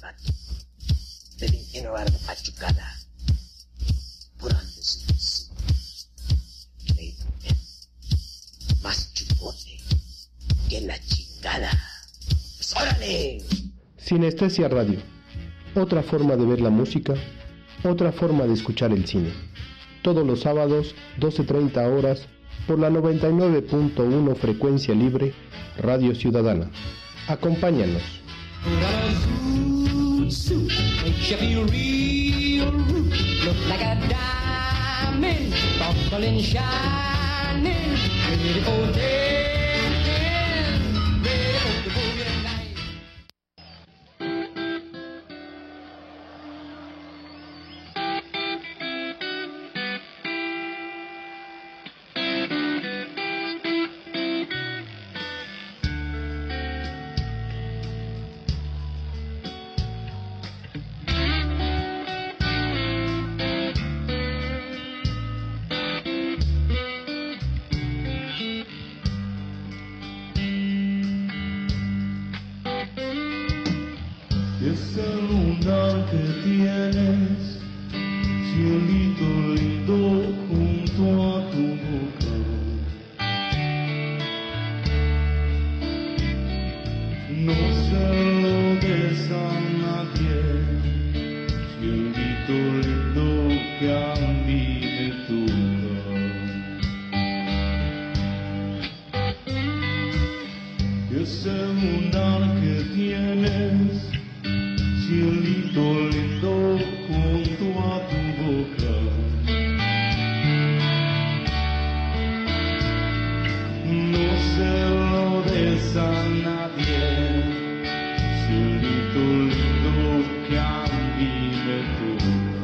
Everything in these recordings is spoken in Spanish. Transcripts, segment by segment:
fatto per ingenuare la facciucata pure antes lei más chupote que la chingada. Pues, ¡órale! Sinestesia Radio, otra forma de ver la música, otra forma de escuchar el cine. Todos los sábados, 12:30 horas, por la 99.1 frecuencia libre, Radio Ciudadana. Acompáñanos. Esa luna que tienes, cielito lindo junto a tu boca. No se lo des a nadie, cielito lindo que a mí me toca. Ese lunar que tienes, cielito lindo junto a tu boca. No se lo des a nadie, cielito lindo que a mí me toca.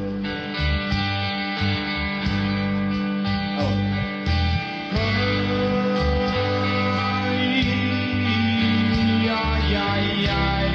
Ay, ay, ay.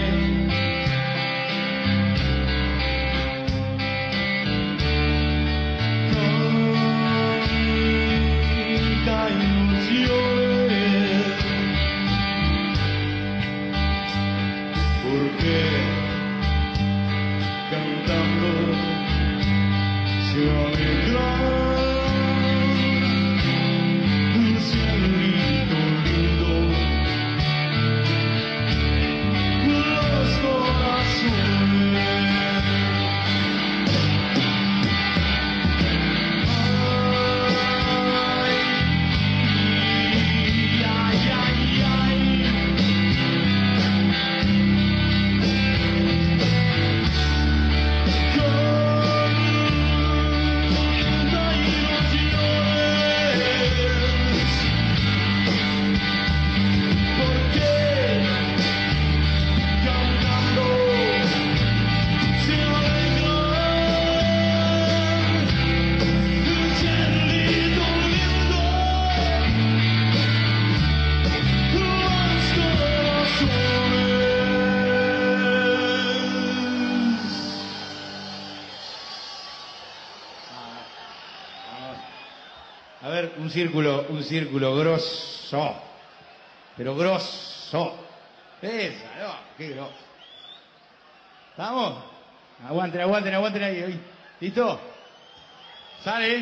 Un círculo grosso, pero grosso. Esa, no, qué grosso. ¿Estamos? Aguanten ahí. ¿Listo? ¿Sale?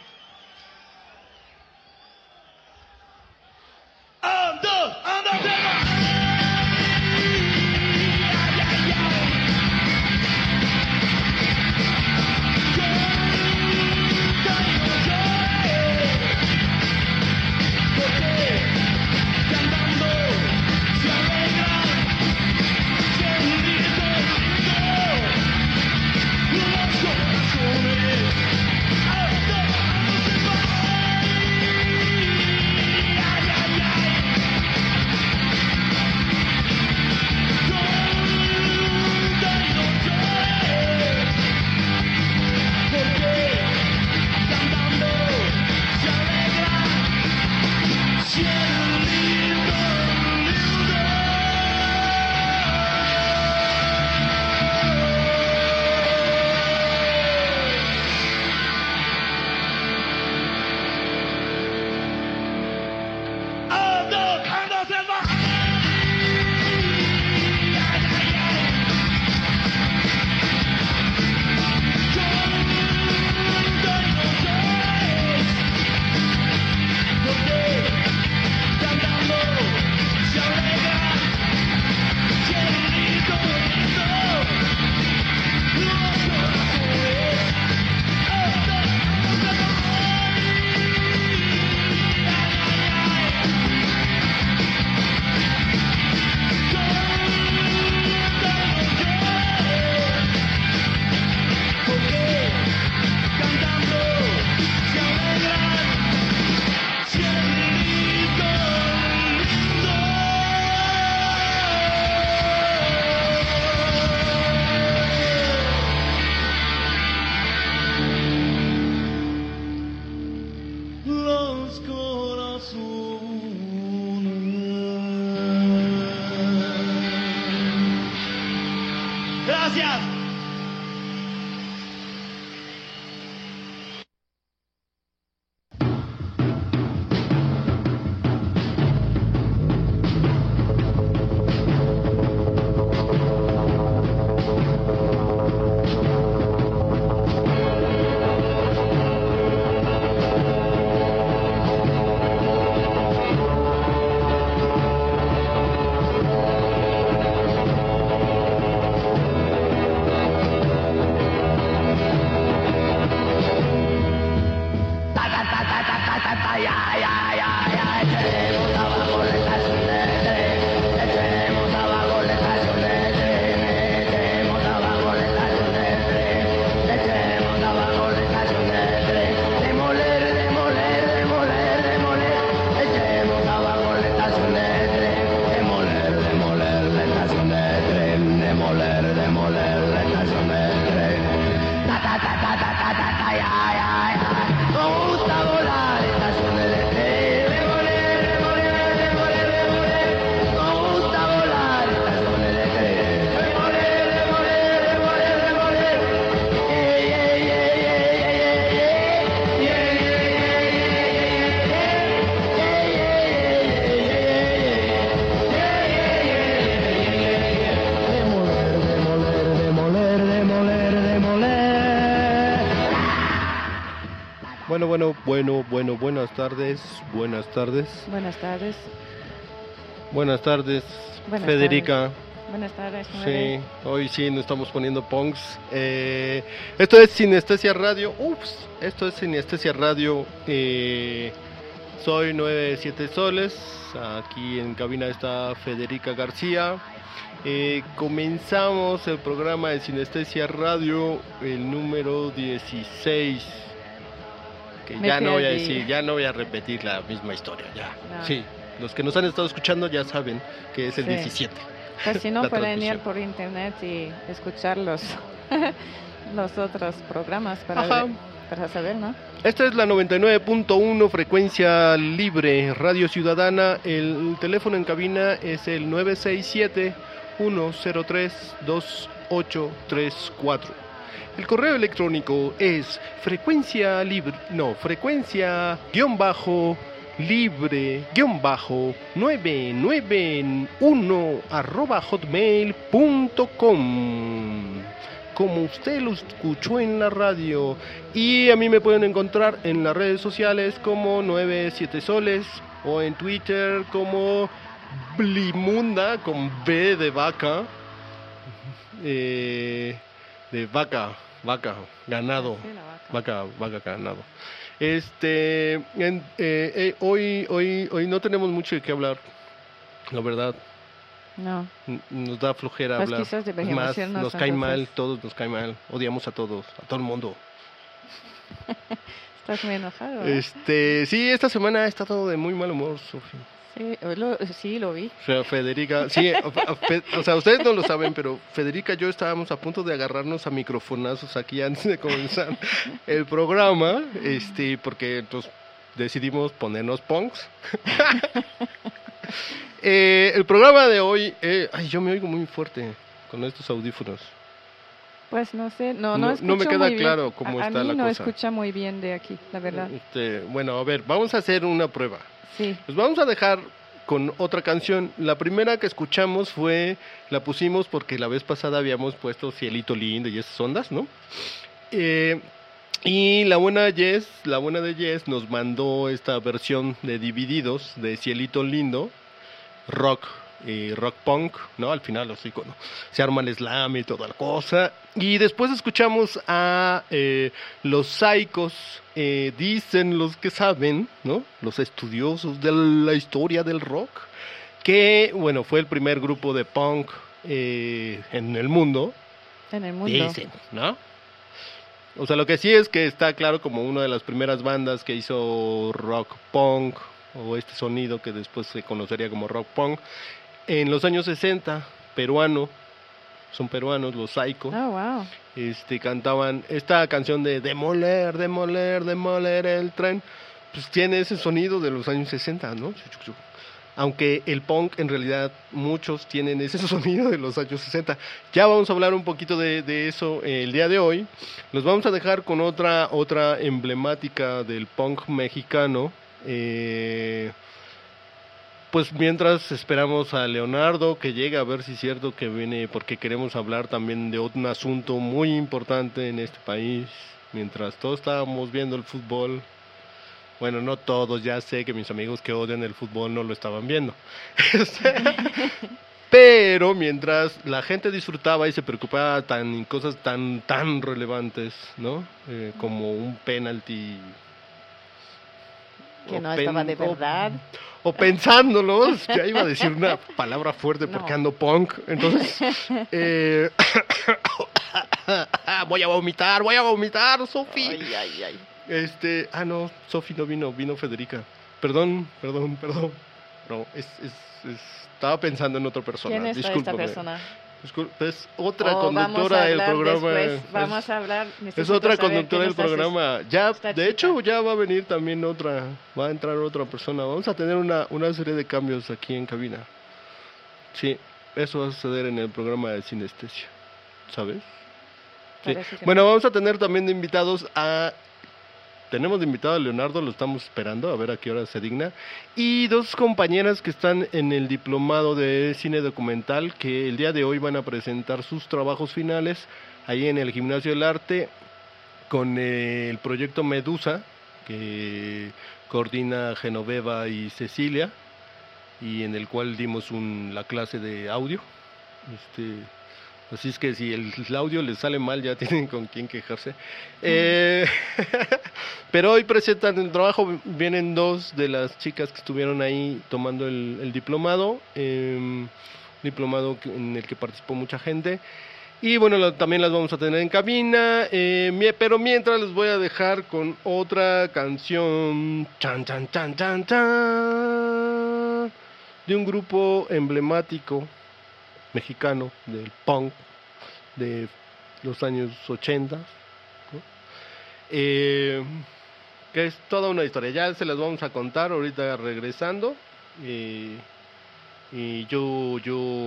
¡Un, dos, tres! Los corazones, Gracias. Bueno, buenas tardes. Buenas tardes. Buenas tardes, Buenas Federica. tardes. Buenas tardes, Sí, Noé. hoy sí nos estamos poniendo punks. Esto es Sinestesia Radio. Esto es Sinestesia Radio. Soy 97 Soles. Aquí en cabina está Federica García. Comenzamos el programa de Sinestesia Radio, el número 16. Que Me ya no voy a perdí. decir, ya no voy a repetir la misma historia, ya. No. Sí, los que nos han estado escuchando ya saben que es el Sí. 17. Pues si no La pueden ir transmisión. por internet y escuchar los otros programas Ajá. para saber, ¿no? Esta es la 99.1 frecuencia libre, Radio Ciudadana. El teléfono en cabina es el 967-103-2834. El correo electrónico es frecuencia-libre-991@hotmail.com, como usted lo escuchó en la radio. Y a mí me pueden encontrar en las redes sociales como 97 Soles o en Twitter como Blimunda con B de vaca, de vaca, ganado, Sí, la vaca. vaca, ganado. Hoy no tenemos mucho de qué hablar, la verdad. No, Nos da flojera Pues hablar. quizás deberíamos Más, irnos, nos cae mal, entonces. todos nos cae mal, odiamos a todos, a todo el mundo. estás muy enojado, ¿eh? Sí, esta semana ha estado de muy mal humor, Sofía. Sí, lo vi. O sea, Federica, sí, o sea, ustedes no lo saben, pero Federica y yo estábamos a punto de agarrarnos a microfonazos aquí antes de comenzar el programa, porque entonces decidimos ponernos punks. El programa de hoy, yo me oigo muy fuerte con estos audífonos. Pues no sé, no No escucho me queda muy bien. claro cómo a está mí la no cosa. escucha muy bien de aquí, la verdad. Bueno, a ver, vamos a hacer una prueba. Sí, Nos vamos a dejar con otra canción. La primera que escuchamos la pusimos porque la vez pasada habíamos puesto Cielito Lindo y esas ondas, ¿no? Y la buena de Jess nos mandó esta versión de Divididos de Cielito Lindo, rock punk, ¿no? Al final los iconos, se arma el slam y toda la cosa. Y después escuchamos a los Psychos, dicen los que saben, ¿no? Los estudiosos de la historia del rock, que, bueno, fue el primer grupo de punk en el mundo. en el mundo. Dicen, ¿no? O sea, lo que sí es que está claro como una de las primeras bandas que hizo rock punk, o este sonido que después se conocería como rock punk, en los años 60, son peruanos los Psycho. Oh, wow. Cantaban esta canción de demoler el tren, pues tiene ese sonido de los años 60, ¿no? aunque el punk en realidad muchos tienen ese sonido de los años 60. Ya vamos a hablar un poquito de eso el día de hoy. Los vamos a dejar con otra emblemática del punk mexicano. Pues mientras esperamos a Leonardo que llegue, a ver si es cierto que viene, porque queremos hablar también de un asunto muy importante en este país. Mientras todos estábamos viendo el fútbol, bueno, no todos, ya sé que mis amigos que odian el fútbol no lo estaban viendo. Pero mientras la gente disfrutaba y se preocupaba en cosas tan relevantes, ¿no? Como un penalti. Que no estaba de verdad. O pensándolo, ya iba a decir una palabra fuerte porque ando punk. Entonces, voy a vomitar, Sofi. Ay. No, Sofi no vino Federica. Perdón. No, estaba pensando en otra persona. ¿Quién es esta persona? Es otra conductora del programa. Vamos a hablar. Es otra conductora del programa. Ya, de hecho, ya va a venir también va a entrar otra persona. Vamos a tener una serie de cambios aquí en cabina. Sí, eso va a suceder en el programa de Sinestesia, ¿sabes? Sí. Bueno, vamos a tener también de invitados Tenemos de invitado a Leonardo, lo estamos esperando, a ver a qué hora se digna. Y dos compañeras que están en el diplomado de cine documental, que el día de hoy van a presentar sus trabajos finales ahí en el Gimnasio del Arte, con el proyecto Medusa, que coordina Genoveva y Cecilia, y en el cual dimos la clase de audio. Así es que si el audio les sale mal, ya tienen con quién quejarse. Pero hoy presentan el trabajo, vienen dos de las chicas que estuvieron ahí tomando el diplomado, diplomado en el que participó mucha gente. Y bueno, también las vamos a tener en cabina, pero mientras les voy a dejar con otra canción, chan, de un grupo emblemático mexicano del punk de los años 80, ¿no? Que es toda una historia, ya se las vamos a contar ahorita regresando. Y yo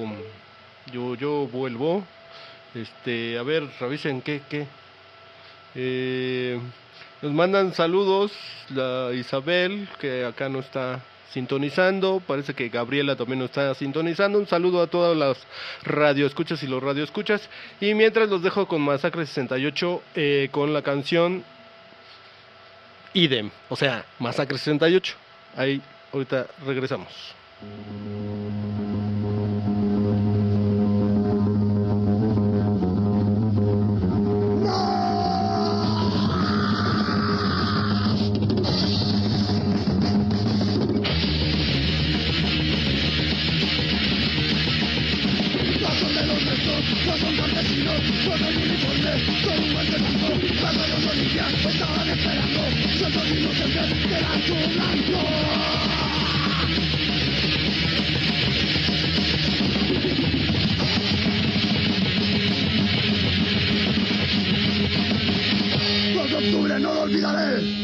vuelvo. A ver, revisen qué. Nos mandan saludos la Isabel, que acá no está sintonizando, parece que Gabriela también nos está sintonizando. Un saludo a todas las radioescuchas y los radioescuchas, y mientras los dejo con Masacre 68 con la canción Idem, o sea, Masacre 68. Ahí ahorita regresamos. Octubre no lo olvidaré.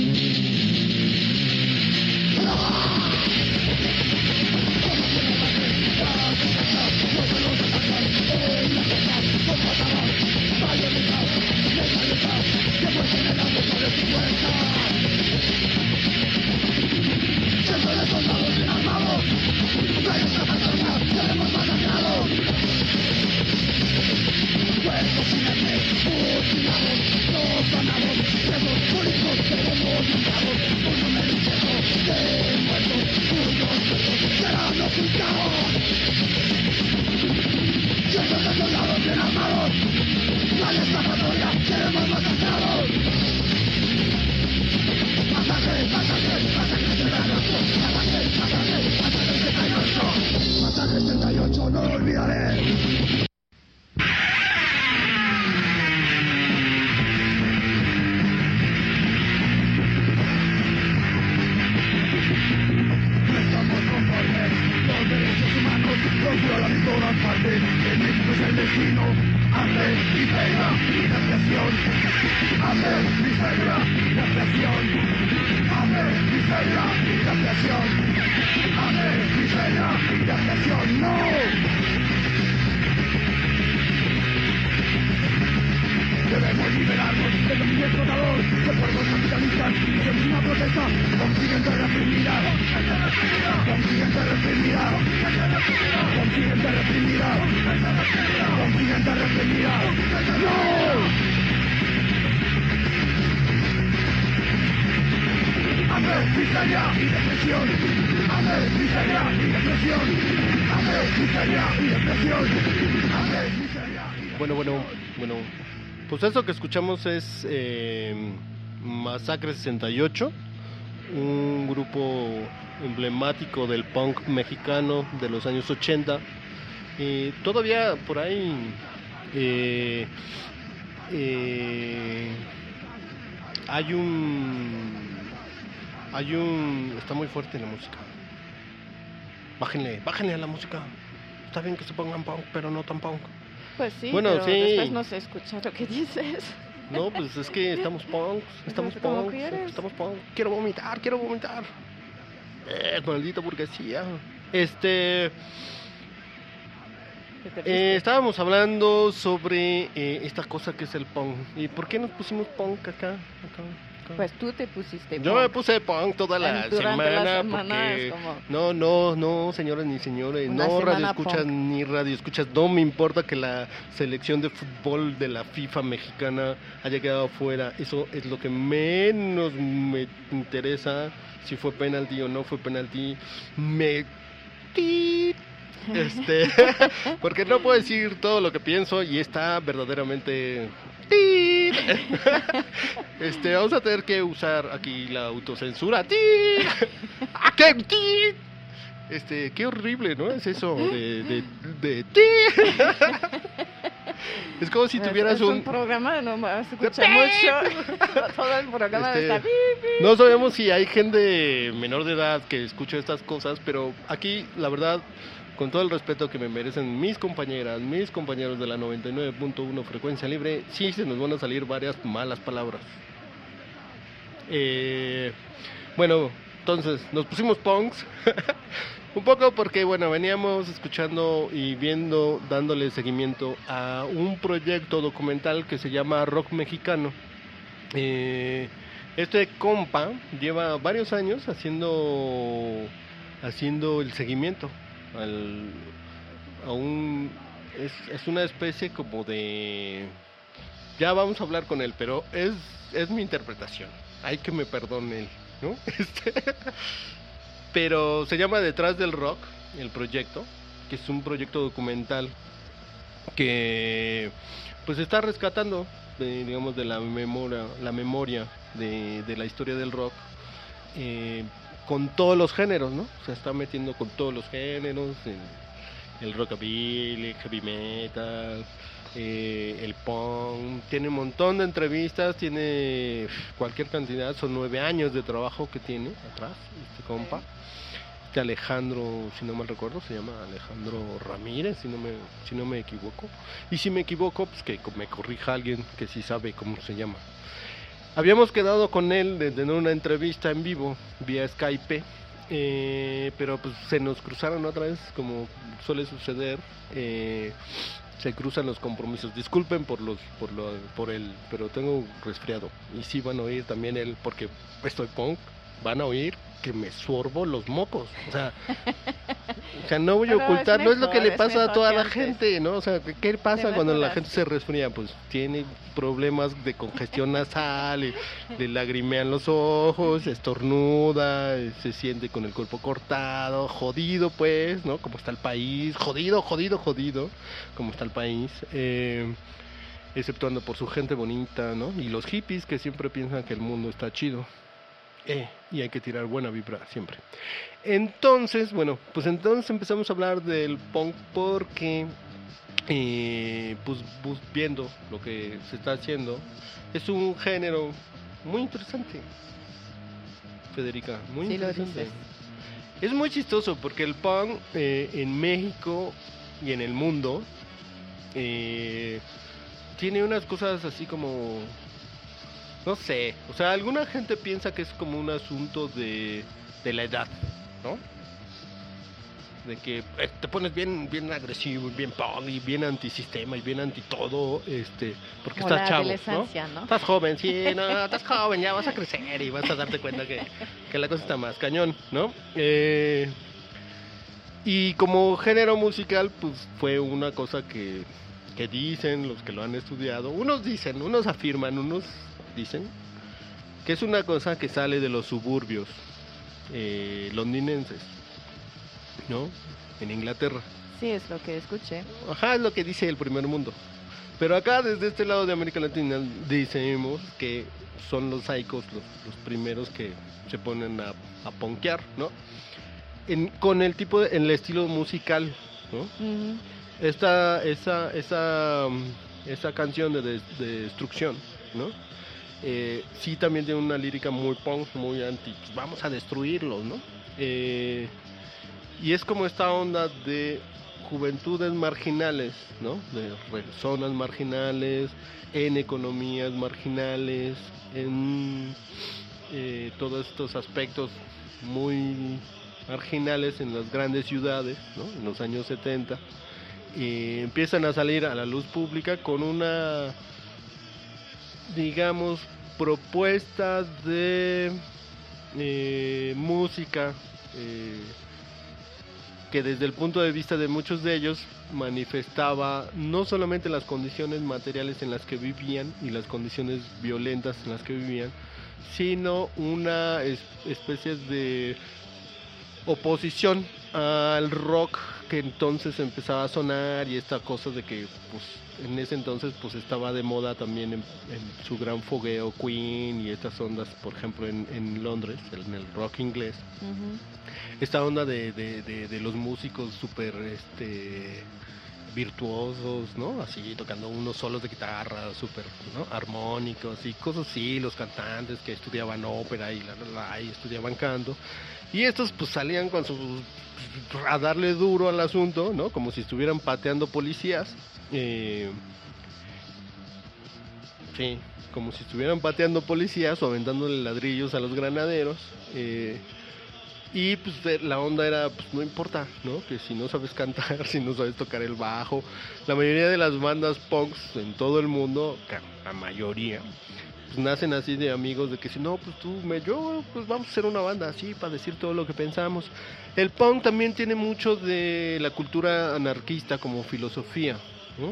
Masacre 68, no lo olvidaré. Los violan en todas partes, en México es el destino. Hambre, miseria y desgraciación. Hambre, miseria y desgraciación. Hambre, miseria y desgraciación. hambre, miseria y depresión, no. Debemos liberarnos del dominio explotador, de pueblos capitalistas y de una protesta. Consiguiente reprimirá, consiguiente reprimirá, consiguiente reprimirá, consiguiente reprimirá. ¡No! Hambre, miseria y depresión. Hambre, miseria y depresión. Hambre, miseria y depresión. Hambre, miseria y depresión. Bueno. Pues eso que escuchamos es Masacre 68, un grupo emblemático del punk mexicano de los años 80. Todavía por ahí hay un... Está muy fuerte la música. Bájenle a la música. Está bien que se pongan punk, pero no tan punk. Pues sí, Bueno, pero sí. después no se escucha lo que dices. No, pues es que estamos punks. ¿Cómo quieres? Estamos punks. Quiero vomitar. Maldita burguesía. ¿Qué te viste? Estábamos hablando sobre esta cosa que es el punk. ¿Y por qué nos pusimos punk acá? Pues tú te pusiste Yo punk. me puse punk toda la Durante la semana semana porque es como- no, señoras ni señores, Una no semana radio escuchas punk. ni radio escuchas, no me importa que la selección de fútbol de la FIFA mexicana haya quedado fuera, eso es lo que menos me interesa, si fue penalti o no fue penalti, porque no puedo decir todo lo que pienso y está verdaderamente vamos a tener que usar aquí la autocensura. Qué horrible, ¿no? Es eso de es como si tuvieras es un programa, no me escucha mucho. Todo el programa está No sabemos si hay gente menor de edad que escucha estas cosas, pero aquí la verdad, con todo el respeto que me merecen mis compañeras, mis compañeros de la 99.1 frecuencia libre, sí se nos van a salir varias malas palabras. Bueno, entonces nos pusimos punks un poco porque bueno, veníamos escuchando y viendo, dándole seguimiento a un proyecto documental que se llama Rock Mexicano. Este compa lleva varios años haciendo el seguimiento es una especie como de, ya vamos a hablar con él, pero es mi interpretación, hay que me perdone él, ¿no? Pero se llama Detrás del Rock, el proyecto, que es un proyecto documental que pues está rescatando, digamos, de la memoria de la historia del rock, con todos los géneros, ¿no? Se está metiendo con todos los géneros, el rockabilly, el heavy metal, el punk, tiene un montón de entrevistas, tiene cualquier cantidad, son 9 años de trabajo que tiene atrás este compa. Alejandro, si no mal recuerdo, se llama Alejandro Ramírez, si no me equivoco. Y si me equivoco, pues que me corrija alguien que sí sabe cómo se llama. Habíamos quedado con él de tener una entrevista en vivo vía Skype, pero pues se nos cruzaron otra vez, como suele suceder, se cruzan los compromisos. Disculpen por él, pero tengo resfriado. Y sí van a oír también él, porque estoy punk, van a oír que me sorbo los mocos, o sea, no voy a ocultar, no es lo que le pasa a toda la gente, ¿no? O sea, ¿qué pasa cuando la gente se resfría? Pues tiene problemas de congestión nasal, le lagrimean los ojos, estornuda, se siente con el cuerpo cortado, jodido pues, ¿no? Como está el país, jodido, como está el país, exceptuando por su gente bonita, ¿no? Y los hippies que siempre piensan que el mundo está chido. Y hay que tirar buena vibra siempre. Entonces, bueno, pues entonces empezamos a hablar del punk porque, pues viendo lo que se está haciendo, es un género muy interesante, Federica, muy interesante. Lo dices. Es muy chistoso porque el punk en México y en el mundo tiene unas cosas así como... No sé, o sea, alguna gente piensa que es como un asunto de la edad, ¿no? de que te pones bien agresivo, bien punk y bien antisistema y bien anti todo, porque Como estás la chavo, adolescencia, ¿no? Estás joven, sí, no, estás joven, ya vas a crecer y vas a darte cuenta que la cosa está más cañón, ¿no? Y como género musical, pues fue una cosa que dicen los que lo han estudiado, unos afirman, unos dicen que es una cosa que sale de los suburbios londinenses, ¿no? En Inglaterra. Sí, es lo que escuché. Ajá, es lo que dice el primer mundo. Pero acá, desde este lado de América Latina, decimos que son los Psychos los primeros que se ponen a punkear, ¿no? Con el estilo musical, ¿no? Ujú. Esa canción de Destrucción, ¿no? Sí, también tiene una lírica muy punk, muy anti, pues vamos a destruirlos, ¿no? Y es como esta onda de juventudes marginales, ¿no? De zonas marginales, en economías marginales, en todos estos aspectos muy marginales en las grandes ciudades, ¿no? En los años 70, y empiezan a salir a la luz pública con una, digamos, propuesta de música que desde el punto de vista de muchos de ellos manifestaba no solamente las condiciones materiales en las que vivían y las condiciones violentas en las que vivían, sino una especie de oposición al rock que entonces empezaba a sonar, y esta cosa de que pues en ese entonces pues estaba de moda también en su gran fogueo Queen y estas ondas, por ejemplo en Londres, en el rock inglés. Ujú. Esta onda de los músicos súper virtuosos, ¿no? Así tocando unos solos de guitarra súper, ¿no? Armónicos y cosas así, los cantantes que estudiaban ópera y y estudiaban canto. Y estos pues salían con a darle duro al asunto, ¿no? Como si estuvieran pateando policías. Sí, como si estuvieran pateando policías o aventándole ladrillos a los granaderos. Y pues la onda era, pues no importa, ¿no? Que si no sabes cantar, si no sabes tocar el bajo. La mayoría de las bandas punks en todo el mundo, la mayoría, pues nacen así de amigos, de que si no, pues pues vamos a hacer una banda así para decir todo lo que pensamos. El punk también tiene mucho de la cultura anarquista como filosofía, ¿no?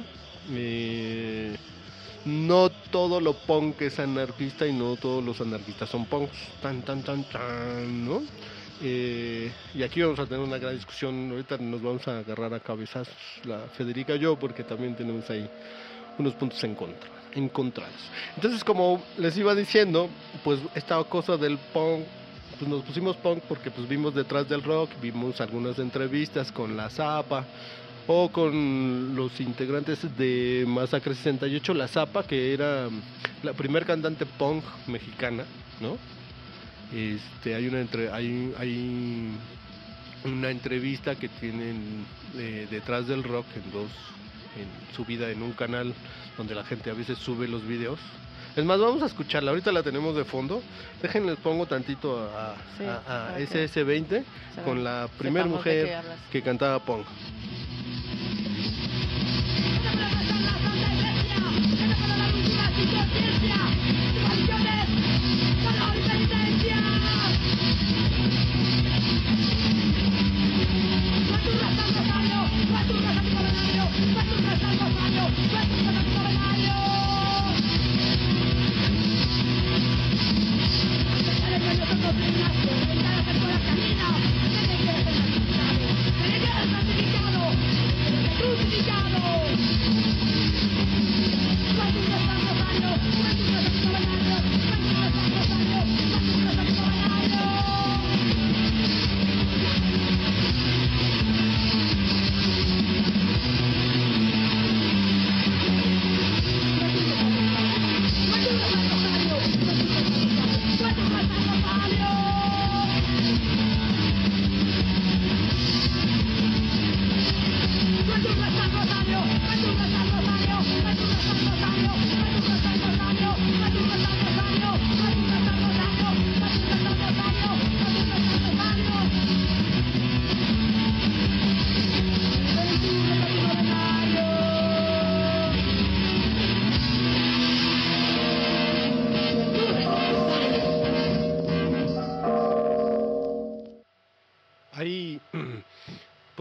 No todo lo punk es anarquista y no todos los anarquistas son punks, ¿no? Y aquí vamos a tener una gran discusión. Ahorita nos vamos a agarrar a cabezazos la Federica y yo, porque también tenemos ahí unos puntos encontrados. Entonces, como les iba diciendo, pues esta cosa del punk, pues nos pusimos punk porque pues vimos detrás del rock, vimos algunas entrevistas con La Zapa o con los integrantes de Masacre 68, La Zapa, que era la primer cantante punk mexicana, ¿no? Hay una entrevista que tienen detrás del rock en subida en un canal donde la gente a veces sube los videos. Es más, vamos a escucharla, ahorita la tenemos de fondo. Déjenles pongo tantito a SS20 con la primer mujer que cantaba punk. Crucificado.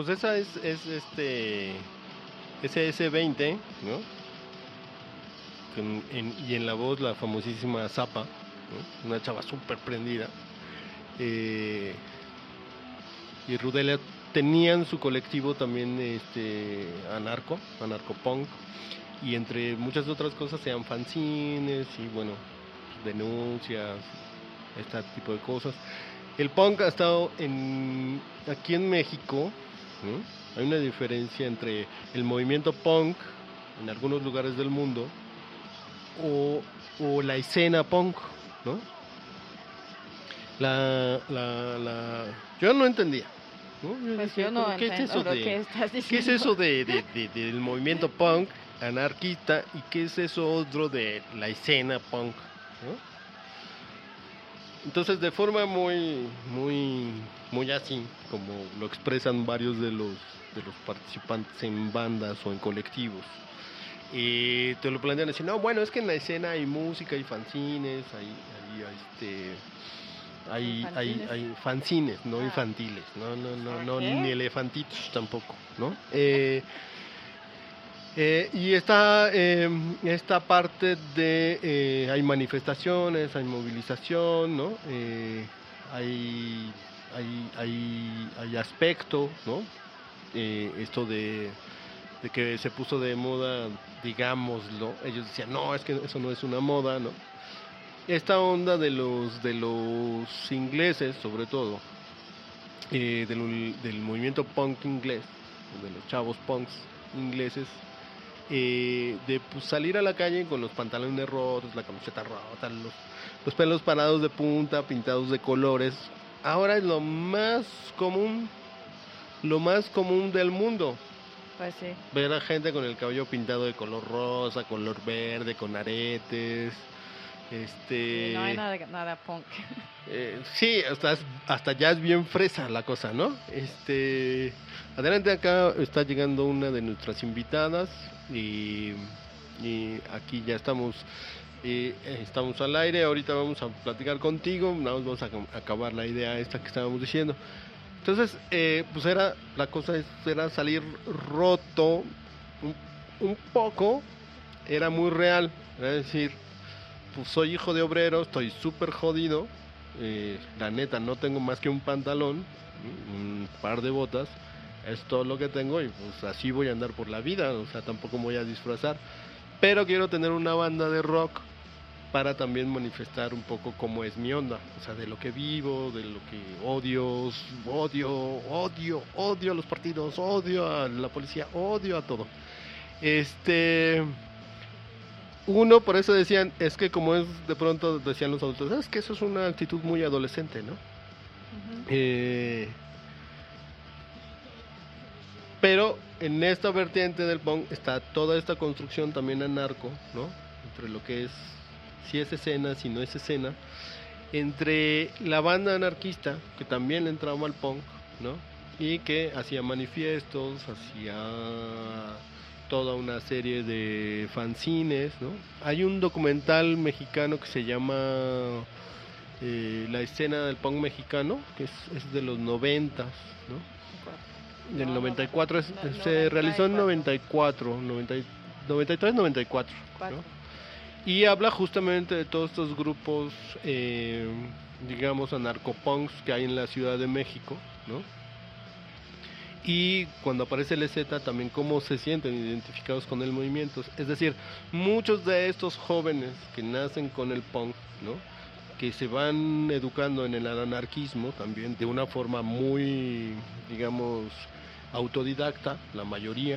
pues esa es SS20, ¿no? Y en la voz la famosísima Zappa, ¿no? Una chava súper prendida. Y Rudelia tenían su colectivo también anarcopunk, y entre muchas otras cosas sean fanzines y bueno, denuncias, este tipo de cosas. El punk ha estado aquí en México, ¿no? Hay una diferencia entre el movimiento punk en algunos lugares del mundo o la escena punk, ¿no? Yo no entendía, ¿no? Pues yo no entiendo lo que estás diciendo. ¿Qué es eso del movimiento punk anarquista y qué es eso otro de la escena punk, ¿no? Entonces, de forma muy así, como lo expresan varios de los participantes en bandas o en colectivos, te lo plantean así: no, bueno, es que en la escena hay música, hay fanzines, hay fanzines, no infantiles, no ni elefantitos tampoco, ¿no? Y está esta parte de hay manifestaciones, hay movilización, ¿no? Hay aspecto, ¿no? Esto de que se puso de moda, digámoslo. Ellos decían, no, es que eso no es una moda, ¿no? Esta onda de los ingleses, sobre todo, del movimiento punk inglés, de los chavos punks ingleses, de pues, salir a la calle con los pantalones rotos, la camiseta rota, los pelos parados de punta, pintados de colores. Ahora es lo más común del mundo. Pues sí. Ver a gente con el cabello pintado de color rosa, color verde, con aretes. Sí, no hay nada punk. Sí, hasta ya es bien fresa la cosa, ¿no? Adelante, acá está llegando una de nuestras invitadas y aquí ya estamos al aire. Ahorita vamos a platicar contigo, nada más vamos a acabar la idea esta que estábamos diciendo. Entonces, pues la cosa era salir roto un poco, era muy real, era decir, pues soy hijo de obrero, estoy súper jodido, la neta no tengo más que un pantalón, un par de botas, es todo lo que tengo y pues así voy a andar por la vida, o sea, tampoco me voy a disfrazar, pero quiero tener una banda de rock para también manifestar un poco cómo es mi onda, o sea, de lo que vivo, de lo que odio a los partidos, odio a la policía, odio a todo. Uno, por eso decían, es que como es, de pronto decían los adultos, es que eso es una actitud muy adolescente, ¿no? Uh-huh. Pero en esta vertiente del punk está toda esta construcción también anarco, ¿no? Entre lo que es, si es escena, si no es escena, entre la banda anarquista, que también entraba al punk, ¿no? Y que hacía manifiestos, hacía toda una serie de fanzines, ¿no? Hay un documental mexicano que se llama La escena del punk mexicano, que es de los 90, ¿no? Del 94, se realizó en 94, 93, 94, ¿no? Y habla justamente de todos estos grupos, digamos, anarcopunks que hay en la Ciudad de México, ¿no? Y cuando aparece el EZ también cómo se sienten identificados con el movimiento. Es decir, muchos de estos jóvenes que nacen con el punk, ¿no? Que se van educando en el anarquismo también de una forma muy, digamos, autodidacta, la mayoría,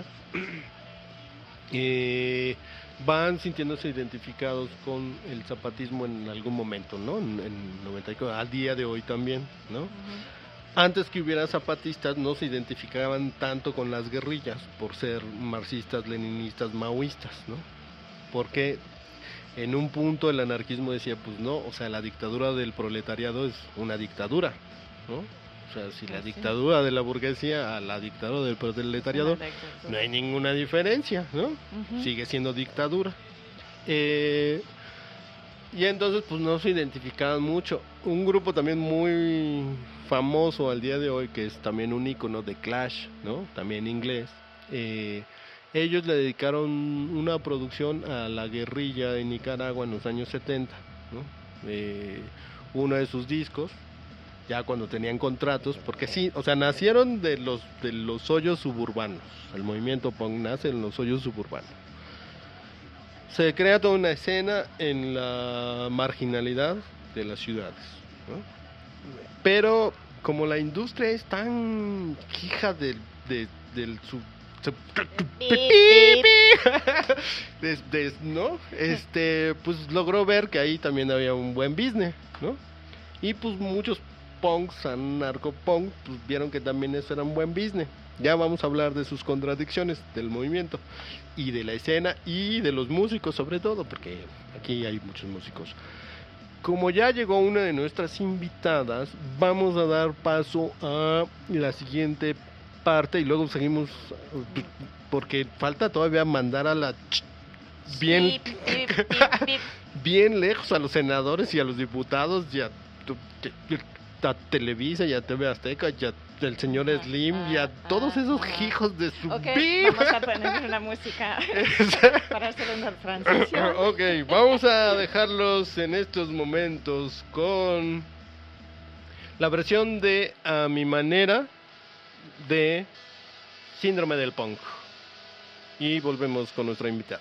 van sintiéndose identificados con el zapatismo en algún momento, ¿no? En 94, al día de hoy también, ¿no? Uh-huh. Antes que hubiera zapatistas no se identificaban tanto con las guerrillas por ser marxistas, leninistas, maoístas, ¿no? Porque en un punto el anarquismo decía, pues no, o sea, la dictadura del proletariado es una dictadura, ¿no? O sea, si la dictadura de la burguesía a la dictadura del proletariado no hay ninguna diferencia, ¿no? Uh-huh. Sigue siendo dictadura. Y entonces pues no se identificaban mucho. Un grupo también muy famoso al día de hoy, que es también un ícono de Clash, ¿no? También inglés. Ellos le dedicaron una producción a la guerrilla de Nicaragua en los años 70, ¿no? Uno de sus discos, ya cuando tenían contratos, porque sí, o sea, nacieron de los hoyos suburbanos. El movimiento punk nace en los hoyos suburbanos. Se crea toda una escena en la marginalidad de las ciudades, ¿no? Pero como la industria es tan hija del ¿no? Pues logró ver que ahí también había un buen business, ¿no? Y pues muchos punks, anarcopunk, pues vieron que también eso era un buen business. Ya vamos a hablar de sus contradicciones del movimiento y de la escena y de los músicos sobre todo, porque aquí hay muchos músicos. Como ya llegó una de nuestras invitadas, vamos a dar paso a la siguiente parte y luego seguimos, porque falta todavía mandar a la bien bien lejos a los senadores y a los diputados y a Televisa y a TV Azteca y a el señor Slim y a todos esos hijos de su vamos a poner una música para hacer una transición. Ok, vamos a dejarlos en estos momentos con la versión de A Mi Manera de Síndrome del Punk. Y volvemos con nuestra invitada.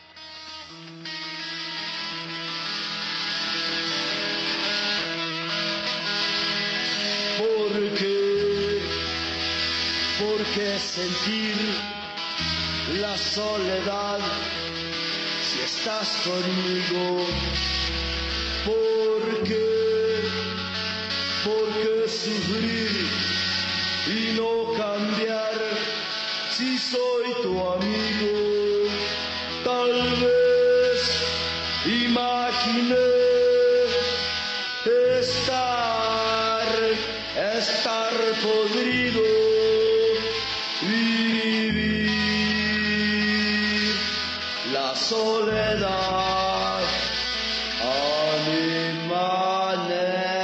¿Por qué sentir la soledad si estás conmigo? ¿Por qué sufrir y no cambiar si soy tu amigo? Tal vez imaginé estar podrido, vivir la soledad a mi manera.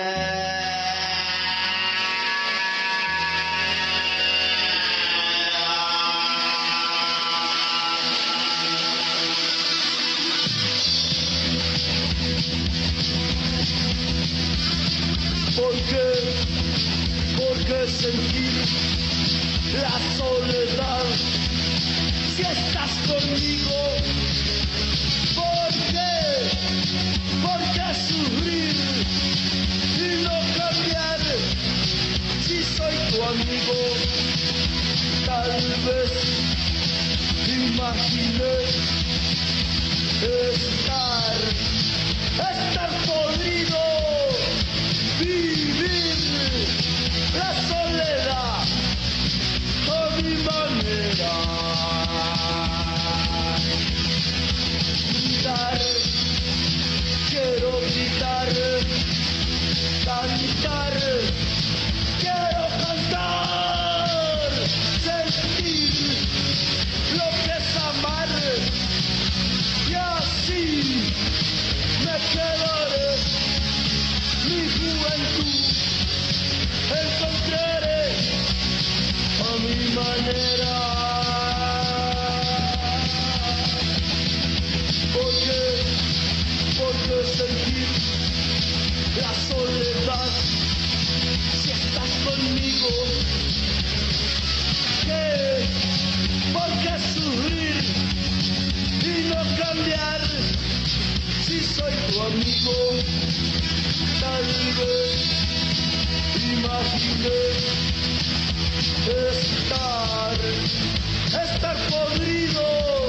¿Por qué sentir la soledad si estás conmigo? ¿Por qué sufrir y no cambiar si soy tu amigo? Tal vez imaginé estar podrido, vivir la soledad a mi manera. Gritar, quiero gritar, cantar, quiero cantar, sentir lo que es amar, y así me quedaré mi juventud, encontraré a mi manera. ¿Por qué sentir la soledad si estás conmigo? ¿Por qué sufrir y no cambiar si soy tu amigo? Tal vez imaginé estar podrido,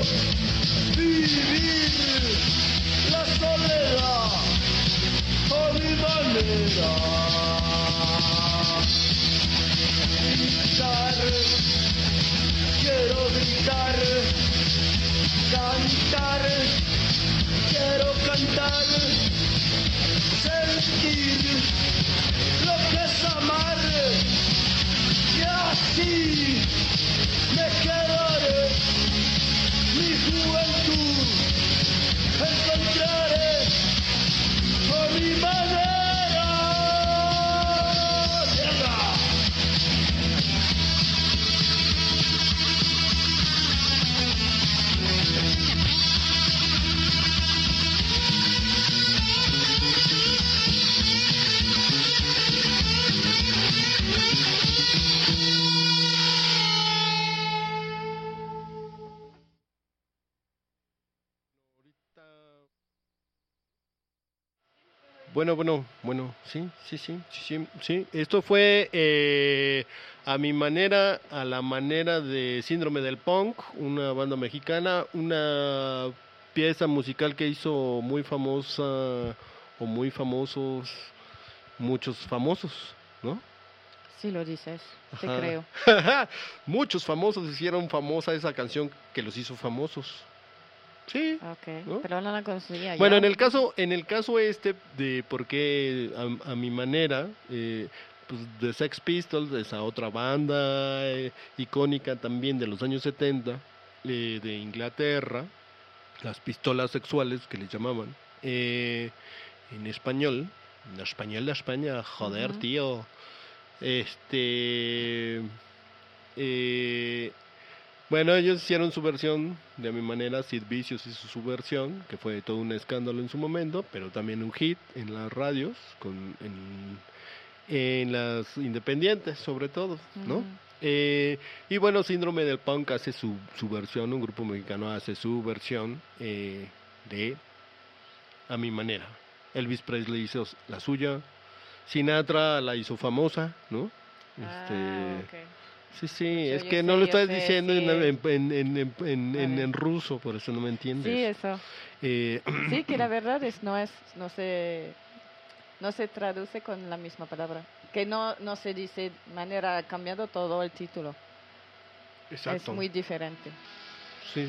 vivir la soledad a mi manera. Gritar, quiero gritar, cantar, quiero cantar, sentir lo que es amar, y así me quedaré mi juventud, encontraré Bueno, sí. Esto fue a mi manera, a la manera de Síndrome del Punk, una banda mexicana, una pieza musical que hizo muy famosa o muy famosos, muchos famosos, ¿no? Sí lo dices, te Ajá. creo. Muchos famosos hicieron famosa esa canción que los hizo famosos. Sí. Ok, ¿No? pero no la conocía Bueno, yo. en el caso este de por qué a mi manera, pues The Sex Pistols, esa otra banda icónica también de los años 70 de Inglaterra, las pistolas sexuales que les llamaban, en español de España, joder, Ujú. tío, bueno, ellos hicieron su versión de A Mi Manera, Sid Vicious hizo su versión, que fue todo un escándalo en su momento, pero también un hit en las radios, en las independientes sobre todo, ¿no? Ujú. Y bueno, Síndrome del Punk hace su versión, un grupo mexicano hace su versión de A Mi Manera. Elvis Presley hizo la suya, Sinatra la hizo famosa, ¿no? Ok. Sí, Yo- es yo que sé, no lo yo estás sé, diciendo sí. Vale. en ruso, por eso no me entiendes. Sí, eso. Eh, Sí, que la verdad es no se traduce con la misma palabra. Que no se dice de manera cambiando todo el título. exacto. Es muy diferente. Sí.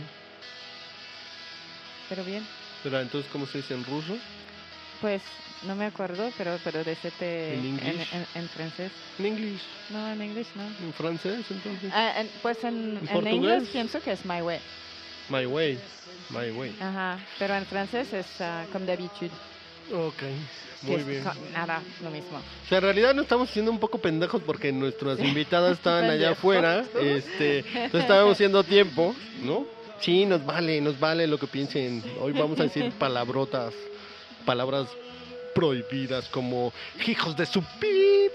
Pero bien, Pero entonces, ¿cómo se dice en ruso? pues no me acuerdo, pero decirte ¿En inglés? en francés. En inglés. No, en inglés no. ¿En francés, entonces? Pues en portugués? inglés pienso que es my way. My way. My way. Ajá, pero en francés es comme d'habitude. Ok. que Muy es bien. Nada, lo mismo. O sea, en realidad nos estamos siendo un poco pendejos porque nuestras invitadas estaban allá Pendejos. afuera. Entonces estábamos haciendo tiempo, ¿no? Sí, nos vale lo que piensen. Hoy vamos a decir palabrotas, palabras prohibidas como hijos de su pip.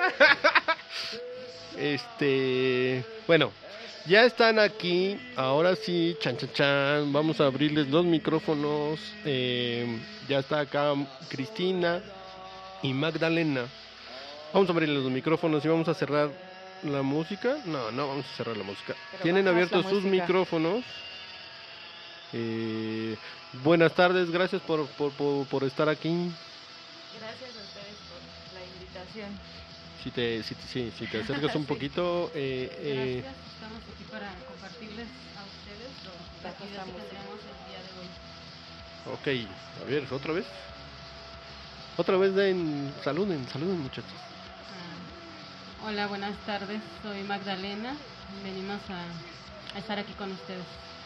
Bueno, ya están aquí. Ahora sí, chan. Vamos a abrirles los micrófonos. Ya está acá Cristina y Magdalena. Vamos a abrirles los micrófonos y vamos a cerrar la música. No vamos a cerrar la música. Pero Tienen bajas abiertos la sus música. micrófonos. Buenas tardes, gracias por estar aquí. Gracias a ustedes por la invitación. Si te acercas un Sí. poquito. Gracias, estamos aquí para compartirles a ustedes la Bajas actividad la que música. tendremos el día de hoy. Ok, a ver, otra vez. Saluden muchachos. Hola, buenas tardes, soy Magdalena. Venimos a estar aquí con ustedes.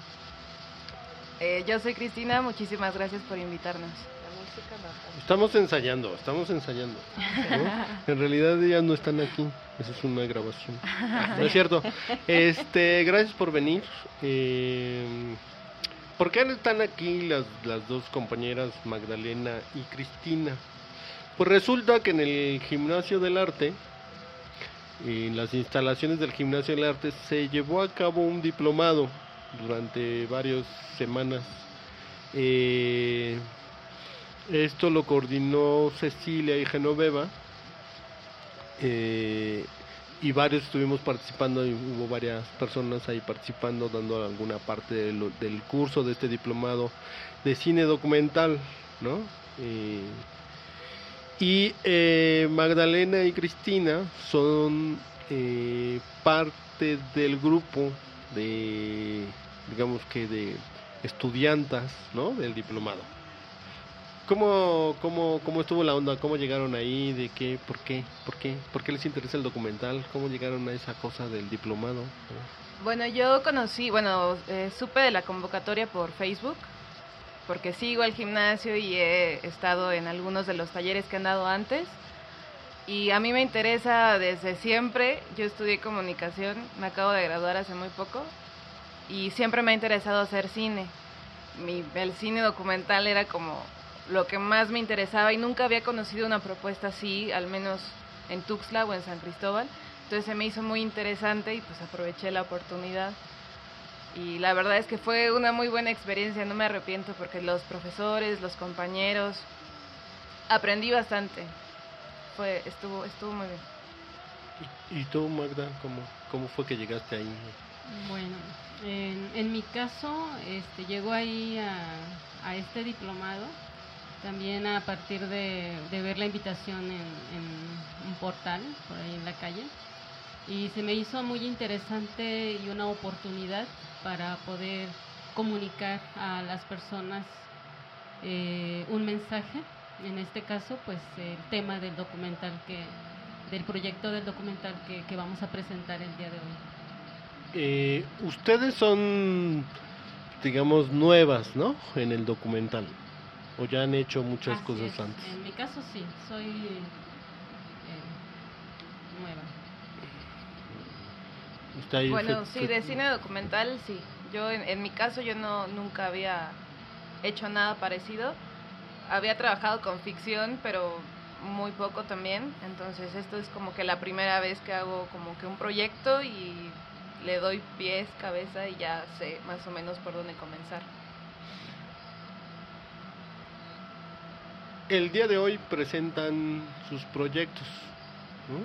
Yo soy Cristina, muchísimas gracias por invitarnos. La música no. Estamos ensayando. ¿No? En realidad ellas no están aquí, eso es una grabación. No es cierto. Gracias por venir. ¿Por qué están aquí las dos compañeras Magdalena y Cristina? Pues resulta que en el Gimnasio del Arte, en las instalaciones del Gimnasio del Arte, se llevó a cabo un diplomado durante varias semanas. Esto lo coordinó Cecilia y Genoveva, y varios estuvimos participando, y hubo varias personas ahí participando, dando alguna parte del curso de este diplomado de cine documental, ¿no? Magdalena y Cristina son parte del grupo de, digamos que de estudiantas, ¿no? Del diplomado. ¿Cómo estuvo la onda? ¿Cómo llegaron ahí? ¿De qué? ¿Por qué? ¿Por qué les interesa el documental? ¿Cómo llegaron a esa cosa del diplomado? Bueno, yo supe de la convocatoria por Facebook, porque sigo al gimnasio y he estado en algunos de los talleres que han dado antes. Y a mí me interesa desde siempre. Yo estudié comunicación, me acabo de graduar hace muy poco, y siempre me ha interesado hacer cine. El cine documental era como lo que más me interesaba y nunca había conocido una propuesta así, al menos en Tuxtla o en San Cristóbal. Entonces se me hizo muy interesante y pues aproveché la oportunidad. Y la verdad es que fue una muy buena experiencia, no me arrepiento porque los profesores, los compañeros, aprendí bastante. Estuvo muy bien. ¿Y tú, Magda, cómo fue que llegaste ahí? Bueno, en mi caso, llego ahí a este diplomado también a partir de ver la invitación en un portal por ahí en la calle, y se me hizo muy interesante y una oportunidad para poder comunicar a las personas un mensaje. En este caso, pues el tema del documental del proyecto del documental que vamos a presentar el día de hoy. Ustedes son, digamos, nuevas, ¿no? En el documental, o ya han hecho muchas Así cosas es. antes. En mi caso sí, soy nueva. Bueno, sí, de cine documental sí. Yo en mi caso yo nunca había hecho nada parecido. Había trabajado con ficción, pero muy poco también. Entonces esto es como que la primera vez que hago como que un proyecto y le doy pies, cabeza y ya sé más o menos por dónde comenzar. El día de hoy presentan sus proyectos, ¿no?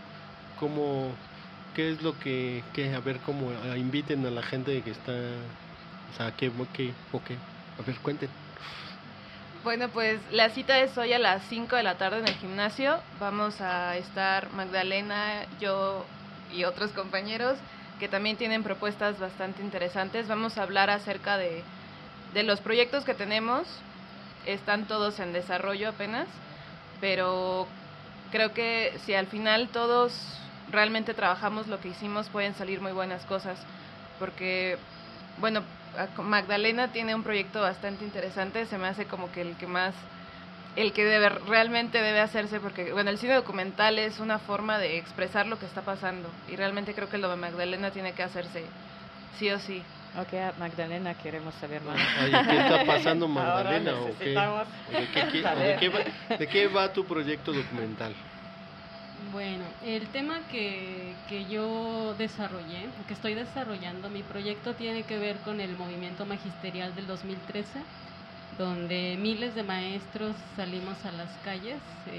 ¿Qué es lo que a ver, cómo inviten a la gente que está, o sea, qué, a ver, cuenten. Bueno, pues la cita es hoy a las 5 de la tarde en el gimnasio. Vamos a estar Magdalena, yo y otros compañeros que también tienen propuestas bastante interesantes. Vamos a hablar acerca de los proyectos que tenemos. Están todos en desarrollo apenas, pero creo que si al final todos realmente trabajamos lo que hicimos, pueden salir muy buenas cosas, porque, bueno, Magdalena tiene un proyecto bastante interesante, se me hace como que el que realmente debe hacerse, porque, bueno, el cine documental es una forma de expresar lo que está pasando, y realmente creo que lo de Magdalena tiene que hacerse sí o sí. Ok, Magdalena, queremos saber más. Oye, ¿qué está pasando, Magdalena? Ahora ¿O qué? necesitamos ¿De qué va tu proyecto documental? Bueno, el tema que yo desarrollé, que estoy desarrollando, mi proyecto tiene que ver con el movimiento magisterial del 2013, donde miles de maestros salimos a las calles.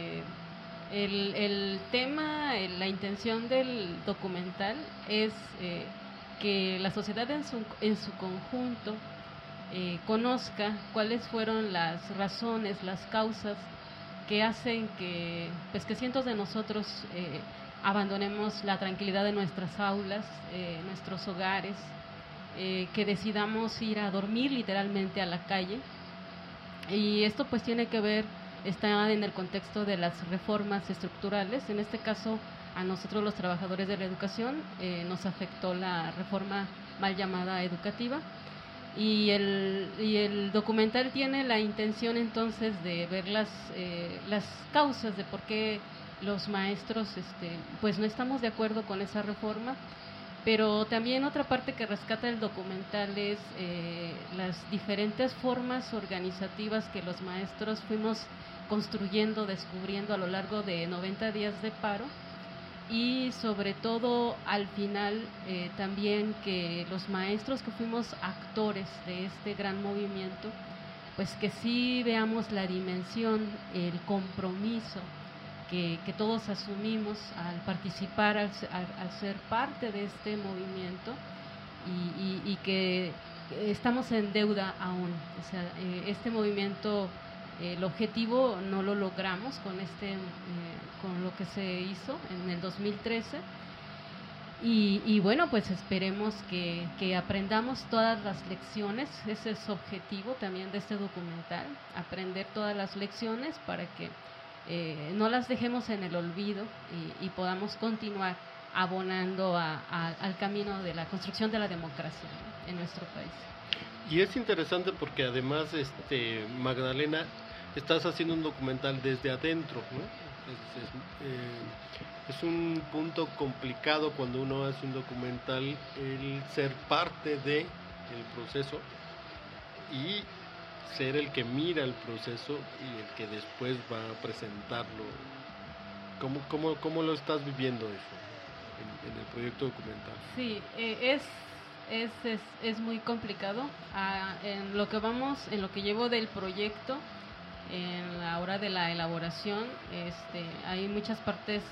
El tema, la intención del documental es que la sociedad en su conjunto conozca cuáles fueron las razones, las causas que hacen que cientos de nosotros abandonemos la tranquilidad de nuestras aulas, nuestros hogares, que decidamos ir a dormir literalmente a la calle. Y esto pues tiene que ver, está en el contexto de las reformas estructurales. En este caso, a nosotros los trabajadores de la educación nos afectó la reforma mal llamada educativa. Y el documental tiene la intención entonces de ver las causas de por qué los maestros pues no estamos de acuerdo con esa reforma, pero también otra parte que rescata el documental es las diferentes formas organizativas que los maestros fuimos construyendo, descubriendo a lo largo de 90 días de paro. Y sobre todo al final también que los maestros que fuimos actores de este gran movimiento, pues que sí veamos la dimensión, el compromiso que todos asumimos al participar, al ser parte de este movimiento y que estamos en deuda aún. O sea, este movimiento, el objetivo no lo logramos con lo que se hizo en el 2013 y bueno, pues esperemos que aprendamos todas las lecciones. Ese es el objetivo también de este documental, aprender todas las lecciones para que no las dejemos en el olvido y podamos continuar abonando al camino de la construcción de la democracia, ¿no?, en nuestro país. Y es interesante porque además, Magdalena, estás haciendo un documental desde adentro, ¿no? Es un punto complicado cuando uno hace un documental, el ser parte del proceso y ser el que mira el proceso y el que después va a presentarlo. ¿Cómo lo estás viviendo eso en el proyecto documental? Sí, es muy complicado. En lo que llevo del proyecto, en la hora de la elaboración, hay muchas partes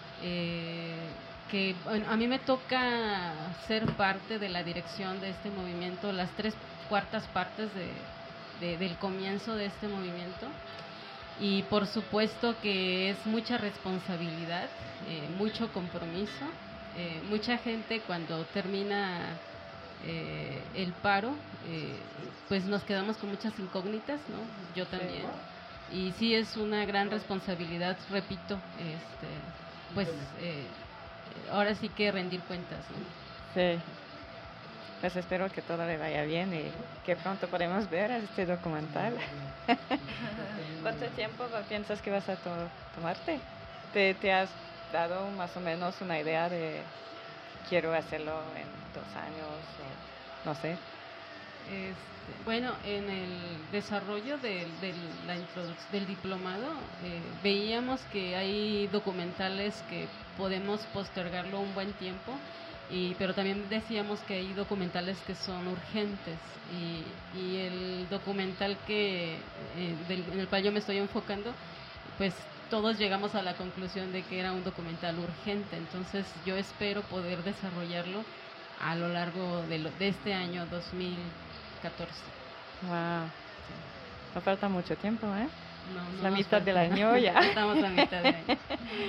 que a mí me toca ser parte de la dirección de este movimiento, las 3/4 partes del comienzo de este movimiento, y por supuesto que es mucha responsabilidad, mucho compromiso, mucha gente cuando termina el paro, pues nos quedamos con muchas incógnitas, ¿no? Yo también, y sí es una gran responsabilidad, repito, pues ahora sí que rendir cuentas, ¿no? Sí. Pues espero que todo le vaya bien y que pronto podamos ver este documental. ¿Cuánto tiempo piensas que vas a tomarte? ¿Te has dado más o menos una idea de quiero hacerlo en 2 años o no sé? Bueno, en el desarrollo del diplomado veíamos que hay documentales que podemos postergarlo un buen tiempo, pero también decíamos que hay documentales que son urgentes, y el documental en el cual yo me estoy enfocando, pues todos llegamos a la conclusión de que era un documental urgente. Entonces yo espero poder desarrollarlo a lo largo de este año 2014. Wow. No falta mucho tiempo, ¿eh? No la mitad del año ya. Estamos la mitad del año.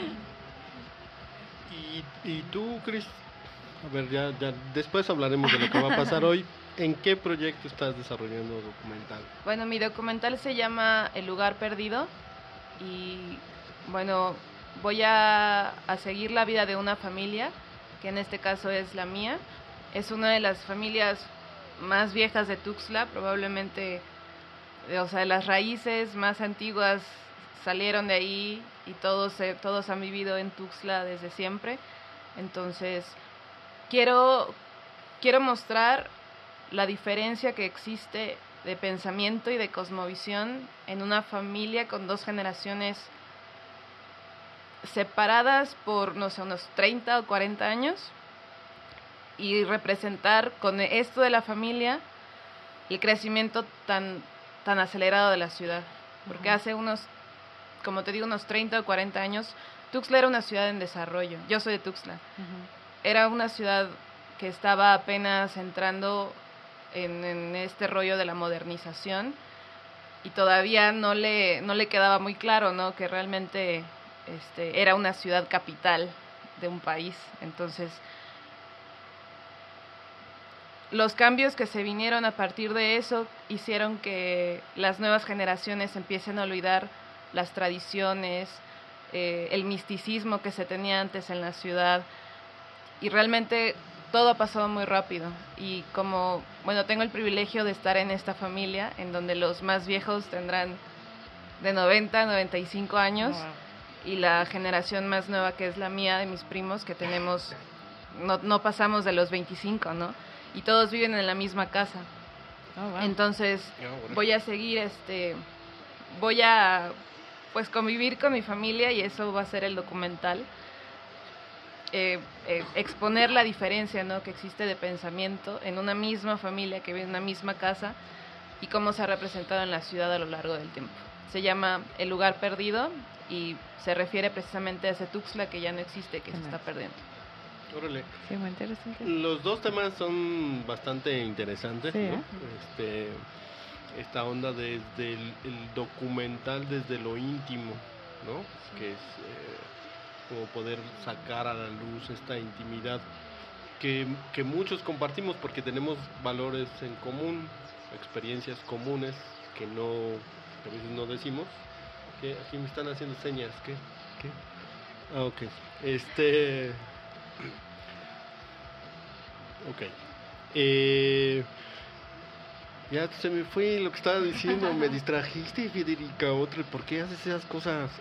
¿Y tú, Cris? A ver, ya después hablaremos de lo que va a pasar hoy. ¿En qué proyecto estás desarrollando documental? Bueno, mi documental se llama El lugar perdido, y bueno, voy a seguir la vida de una familia, que en este caso es la mía. Es una de las familias más viejas de Tuxtla, probablemente, o sea, las raíces más antiguas salieron de ahí, y todos han vivido en Tuxtla desde siempre. Entonces, quiero mostrar la diferencia que existe de pensamiento y de cosmovisión en una familia con 2 generaciones separadas por, no sé, unos 30 o 40 años, y representar con esto de la familia el crecimiento tan acelerado de la ciudad. Porque hace unos, como te digo, unos 30 o 40 años, Tuxtla era una ciudad en desarrollo. Yo soy de Tuxtla. Era una ciudad que estaba apenas entrando en este rollo de la modernización, y todavía no le quedaba muy claro, ¿no?, que realmente era una ciudad capital de un país. Entonces, los cambios que se vinieron a partir de eso hicieron que las nuevas generaciones empiecen a olvidar las tradiciones, el misticismo que se tenía antes en la ciudad, y realmente todo ha pasado muy rápido. Y como, bueno, tengo el privilegio de estar en esta familia, en donde los más viejos tendrán de 90 a 95 años, y la generación más nueva, que es la mía, de mis primos, que tenemos, no pasamos de los 25, ¿no? Y todos viven en la misma casa. Entonces, voy a seguir, voy a, pues, convivir con mi familia, y eso va a ser el documental. Exponer la diferencia, ¿no?, que existe de pensamiento en una misma familia que vive en una misma casa, y cómo se ha representado en la ciudad a lo largo del tiempo. Se llama El lugar perdido, y se refiere precisamente a ese Tuxtla que ya no existe, que se está perdiendo. Órale. Sí, muy interesante. Los 2 temas son bastante interesantes, sí, ¿no? Esta onda desde el documental, desde lo íntimo, ¿no? Que es como poder sacar a la luz esta intimidad que muchos compartimos, porque tenemos valores en común, experiencias comunes que a veces no decimos. Que aquí me están haciendo señas. ¿Qué? Ah, ok. Ok. Ya se me fue lo que estaba diciendo. Me distrajiste, Federica. ¿Por qué haces esas cosas?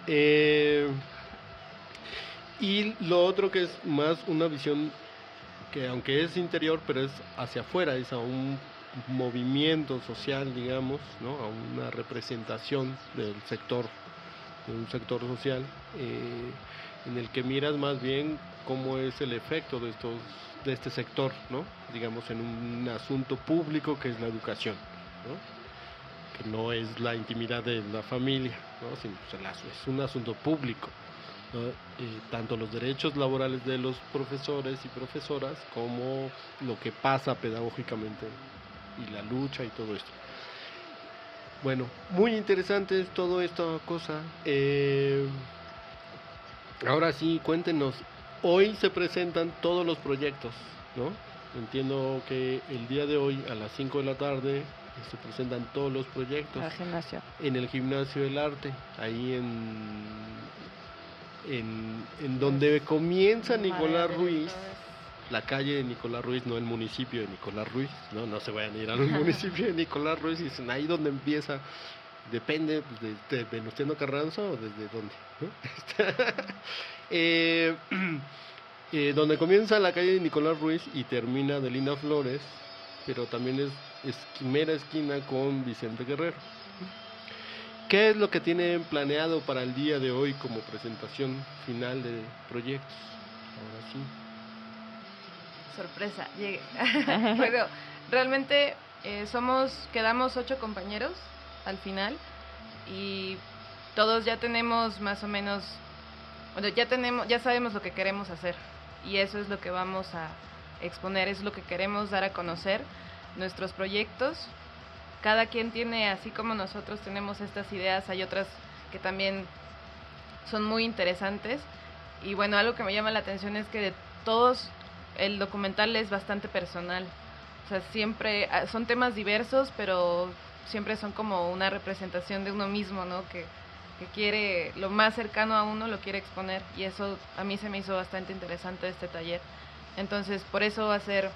Y lo otro, que es más una visión que, aunque es interior, pero es hacia afuera, es a un movimiento social, digamos, ¿no? A una representación de un sector social, en el que miras más bien cómo es el efecto de este sector, ¿no? Digamos, en un asunto público que es la educación, ¿no? porque no es la intimidad de la familia, ¿no? Sino, es un asunto público, ¿no? Tanto los derechos laborales de los profesores y profesoras como lo que pasa pedagógicamente y la lucha y todo esto. Bueno, muy interesante es toda esta cosa. Ahora sí, cuéntenos, hoy se presentan todos los proyectos, ¿no? Entiendo que el día de hoy a las 5 de la tarde se presentan todos los proyectos en el Gimnasio del Arte, ahí en donde comienza Nicolás Ruiz, la calle de Nicolás Ruiz, no el municipio de Nicolás Ruiz, no se vayan a ir al municipio de Nicolás Ruiz, y dicen ahí donde empieza, depende de Venustiano Carranza o desde dónde, ¿no? Donde comienza la calle de Nicolás Ruiz y termina de Linda Flores, pero también es mera esquina con Vicente Guerrero. ¿Qué es lo que tienen planeado para el día de hoy como presentación final de proyectos? Ahora sí. Sorpresa, llegué. Bueno, realmente quedamos 8 compañeros al final y todos ya tenemos más o menos, bueno, ya sabemos lo que queremos hacer y eso es lo que vamos a exponer, es lo que queremos dar a conocer, nuestros proyectos. Cada quien tiene, así como nosotros tenemos estas ideas, hay otras que también son muy interesantes y bueno, algo que me llama la atención es que de todos el documental es bastante personal, o sea, siempre son temas diversos, pero siempre son como una representación de uno mismo, ¿no? Que quiere, lo más cercano a uno lo quiere exponer y eso a mí se me hizo bastante interesante este taller. Entonces, por eso va a ser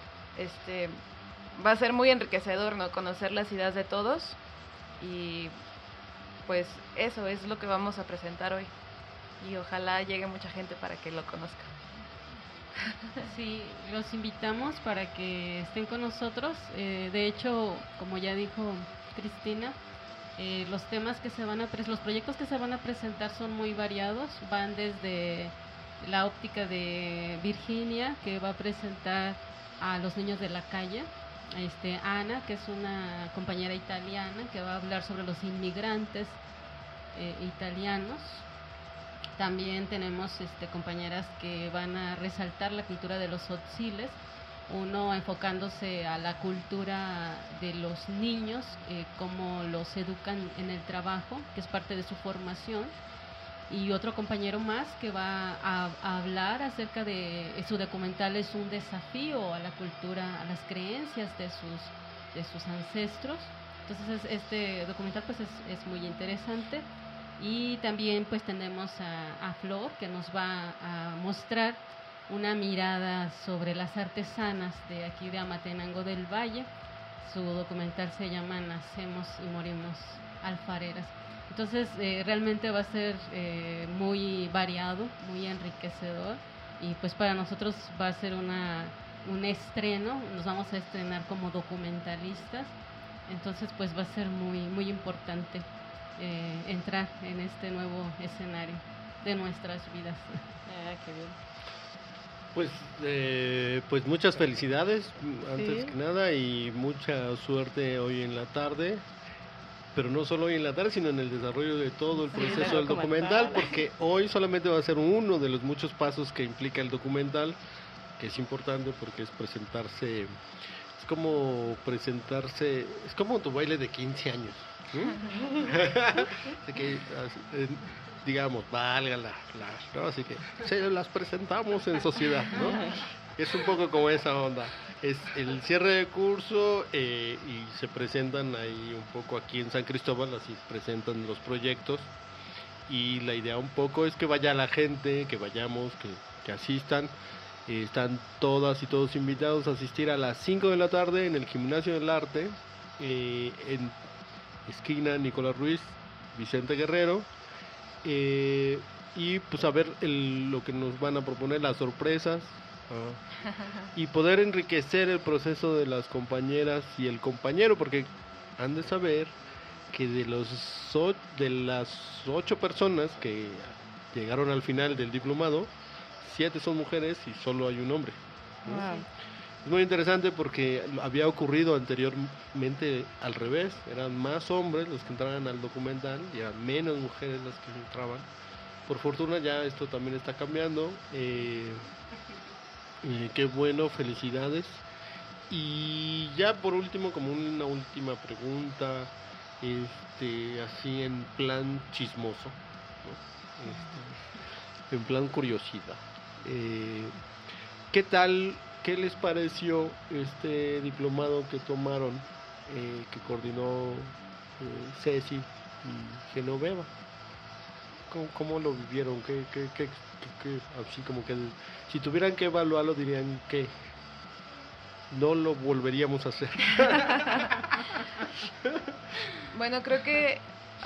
muy enriquecedor, ¿no? Conocer las ideas de todos y pues eso es lo que vamos a presentar hoy y ojalá llegue mucha gente para que lo conozca. Sí, los invitamos para que estén con nosotros. De hecho, como ya dijo Cristina, los temas que los proyectos que se van a presentar son muy variados. Van desde la óptica de Virginia, que va a presentar a los niños de la calle. Ana, que es una compañera italiana, que va a hablar sobre los inmigrantes italianos. También tenemos compañeras que van a resaltar la cultura de los tzotziles, uno enfocándose a la cultura de los niños, cómo los educan en el trabajo, que es parte de su formación, y otro compañero más que va a hablar acerca de su documental, es un desafío a la cultura, a las creencias de sus ancestros. Entonces este documental pues es muy interesante. Y también pues tenemos a Flor, que nos va a mostrar una mirada sobre las artesanas de aquí de Amatenango del Valle. Su documental se llama Nacemos y Morimos Alfareras. Entonces realmente va a ser muy variado, muy enriquecedor y pues para nosotros va a ser un estreno, nos vamos a estrenar como documentalistas, entonces pues va a ser muy, muy importante entrar en este nuevo escenario de nuestras vidas. Qué bien. Pues muchas felicidades antes que nada y mucha suerte hoy en la tarde, pero no solo hoy en la tarde, sino en el desarrollo de todo el proceso del documental, porque hoy solamente va a ser uno de los muchos pasos que implica el documental, que es importante porque es presentarse, es como tu baile de 15 años. Así que, digamos, valga ¿no? Así que las presentamos en sociedad, ¿no? Es un poco como esa onda. Es el cierre de curso y se presentan ahí un poco aquí en San Cristóbal, así presentan los proyectos y la idea un poco es que vaya la gente, que vayamos, que asistan. Están todas y todos invitados a asistir a las 5 de la tarde en el Gimnasio del Arte, en esquina Nicolás Ruiz, Vicente Guerrero, y pues a ver lo que nos van a proponer, las sorpresas, y poder enriquecer el proceso de las compañeras y el compañero, porque han de saber que de las 8 personas que llegaron al final del diplomado, 7 son mujeres y solo hay un hombre, ¿no? Wow. Es muy interesante porque había ocurrido anteriormente al revés, eran más hombres los que entraban al documental y eran menos mujeres las que entraban. Por fortuna ya esto también está cambiando. Qué bueno, felicidades. Y ya por último, como una última pregunta, así en plan chismoso, ¿no? En plan curiosidad. ¿Qué tal? ¿Qué les pareció este diplomado que tomaron, que coordinó Ceci y Genoveva? ¿Cómo lo vivieron? ¿Qué, así como que si tuvieran que evaluarlo dirían que no lo volveríamos a hacer? Bueno, creo que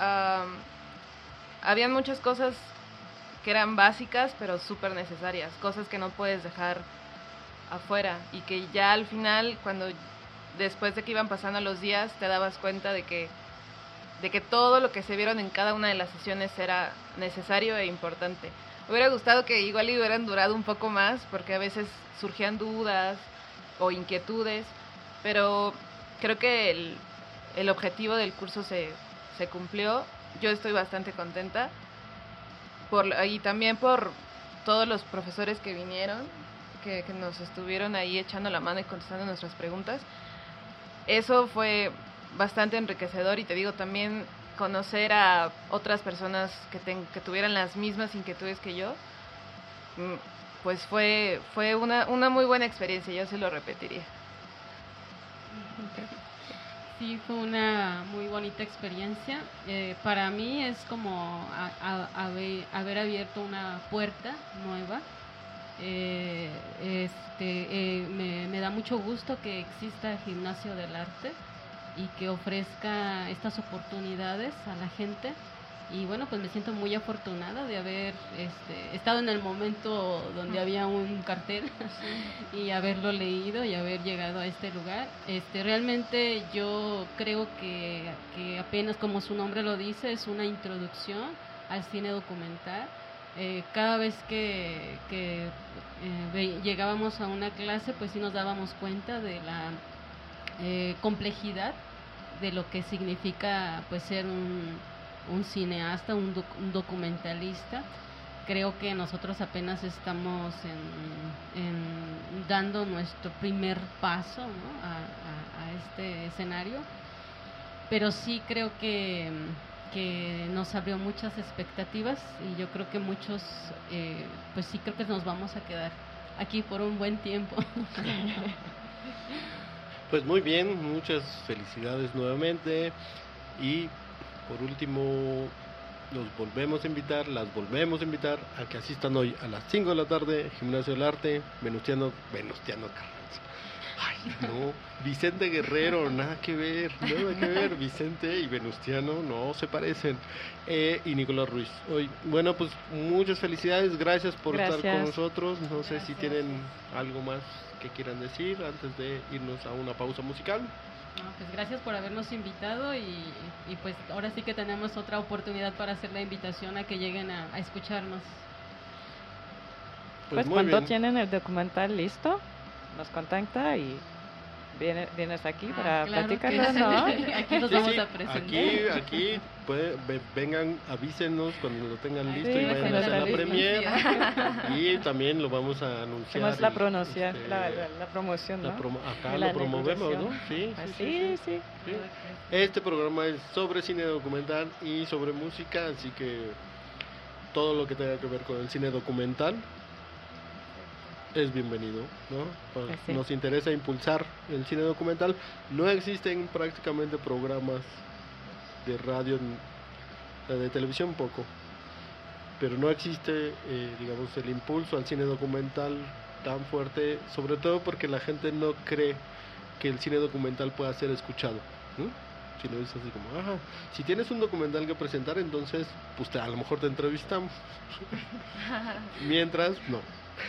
había muchas cosas que eran básicas pero súper necesarias, cosas que no puedes dejar afuera y que ya al final, después de que iban pasando los días, te dabas cuenta de que todo lo que se vieron en cada una de las sesiones era necesario e importante. Me hubiera gustado que igual hubieran durado un poco más, porque a veces surgían dudas o inquietudes, pero creo que el objetivo del curso se cumplió. Yo estoy bastante contenta, y también por todos los profesores que vinieron, que nos estuvieron ahí echando la mano y contestando nuestras preguntas. Eso fue bastante enriquecedor, y te digo, también conocer a otras personas que tuvieran las mismas inquietudes que yo, pues fue una muy buena experiencia. Yo sí lo repetiría. Sí, fue una muy bonita experiencia. Para mí es como haber abierto una puerta nueva. Me da mucho gusto que exista el Gimnasio del Arte y que ofrezca estas oportunidades a la gente. Y bueno, pues me siento muy afortunada de haber estado en el momento donde había un cartel y haberlo leído y haber llegado a este lugar. Realmente yo creo que apenas, como su nombre lo dice, es una introducción al cine documental. Cada vez que llegábamos a una clase, pues sí nos dábamos cuenta de la complejidad de lo que significa pues ser un cineasta, un documentalista. Creo que nosotros apenas estamos dando nuestro primer paso, ¿no? a este escenario, pero sí creo que nos abrió muchas expectativas, y yo creo que muchos, pues sí creo que nos vamos a quedar aquí por un buen tiempo. Pues muy bien, muchas felicidades nuevamente, y por último las volvemos a invitar a que asistan hoy a las 5 de la tarde, Gimnasio del Arte, Venustiano Carranza. Ay, no, Vicente Guerrero, nada que ver, Vicente y Venustiano no se parecen, y Nicolás Ruiz. Hoy, bueno, pues muchas felicidades, gracias por estar con nosotros. No sé si tienen algo más que quieran decir antes de irnos a una pausa musical. Pues gracias por habernos invitado, y pues ahora sí que tenemos otra oportunidad para hacer la invitación a que lleguen a escucharnos. Pues cuando tienen el documental listo, nos contacta y vienes aquí para platicarlo, ¿no? Aquí nos vamos a presentar. Aquí vengan, avísenos cuando lo tengan listo y vayan a hacer la premier. Y también lo vamos a anunciar. Hacemos la promoción, la promoción, ¿no? Acá lo promovemos, ¿no? Sí. Este programa es sobre cine documental y sobre música, así que todo lo que tenga que ver con el cine documental es bienvenido, ¿no? Nos interesa impulsar el cine documental. No existen prácticamente programas de radio, de televisión poco, pero no existe, digamos, el impulso al cine documental tan fuerte, sobre todo porque la gente no cree que el cine documental pueda ser escuchado, ¿no? Si lo dices así como, si tienes un documental que presentar, entonces pues a lo mejor te entrevistamos. Mientras, no.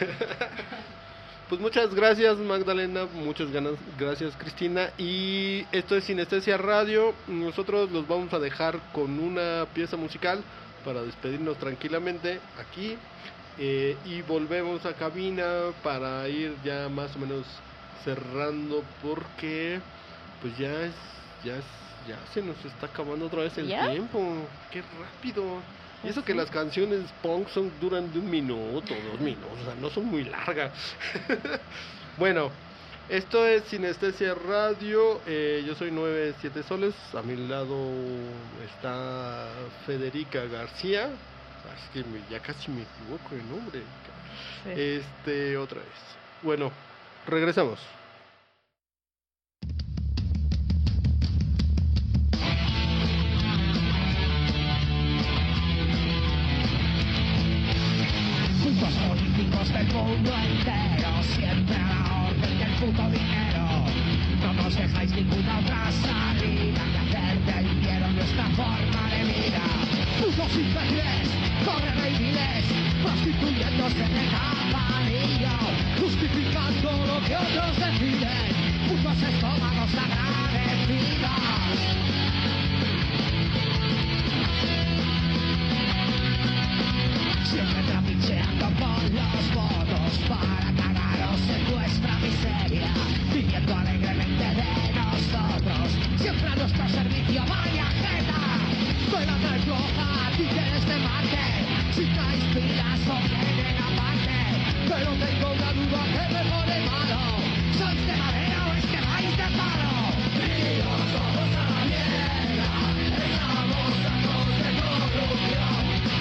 Pues muchas gracias, Magdalena, muchas gracias, Cristina, y esto es Sinestesia Radio. Nosotros los vamos a dejar con una pieza musical para despedirnos tranquilamente aquí, y volvemos a cabina para ir ya más o menos cerrando porque pues ya se nos está acabando otra vez el tiempo. Qué rápido. Y eso que las canciones punk duran de 1 minuto, 2 minutos, o sea, no son muy largas. Bueno, esto es Sinestesia Radio. Yo soy 97 Soles. A mi lado está Federica García. Es que ya casi me equivoco de nombre. Sí. Otra vez. Bueno, regresamos. Puntos políticos del mundo entero, siempre a la orden del puto dinero. No nos dejáis ninguna otra salida que hacerte hicieron nuestra forma de vida. Putos infelices, corren reiviles, prostituyéndose de campanillo, justificando lo que otros deciden. Putos estómagos agradecidos. Siempre trapicheando por los votos para cagaros en vuestra miseria, viviendo alegremente de nosotros, siempre a nuestro servicio, vaya jeta. Bailando en roja, títeres de Marte, si traes pilas o vienen aparte, pero tengo una duda que me pone malo. ¿Sois de madera o es que vais de palo? Tíos, somos a la mierda, estamos hartos de corrupción.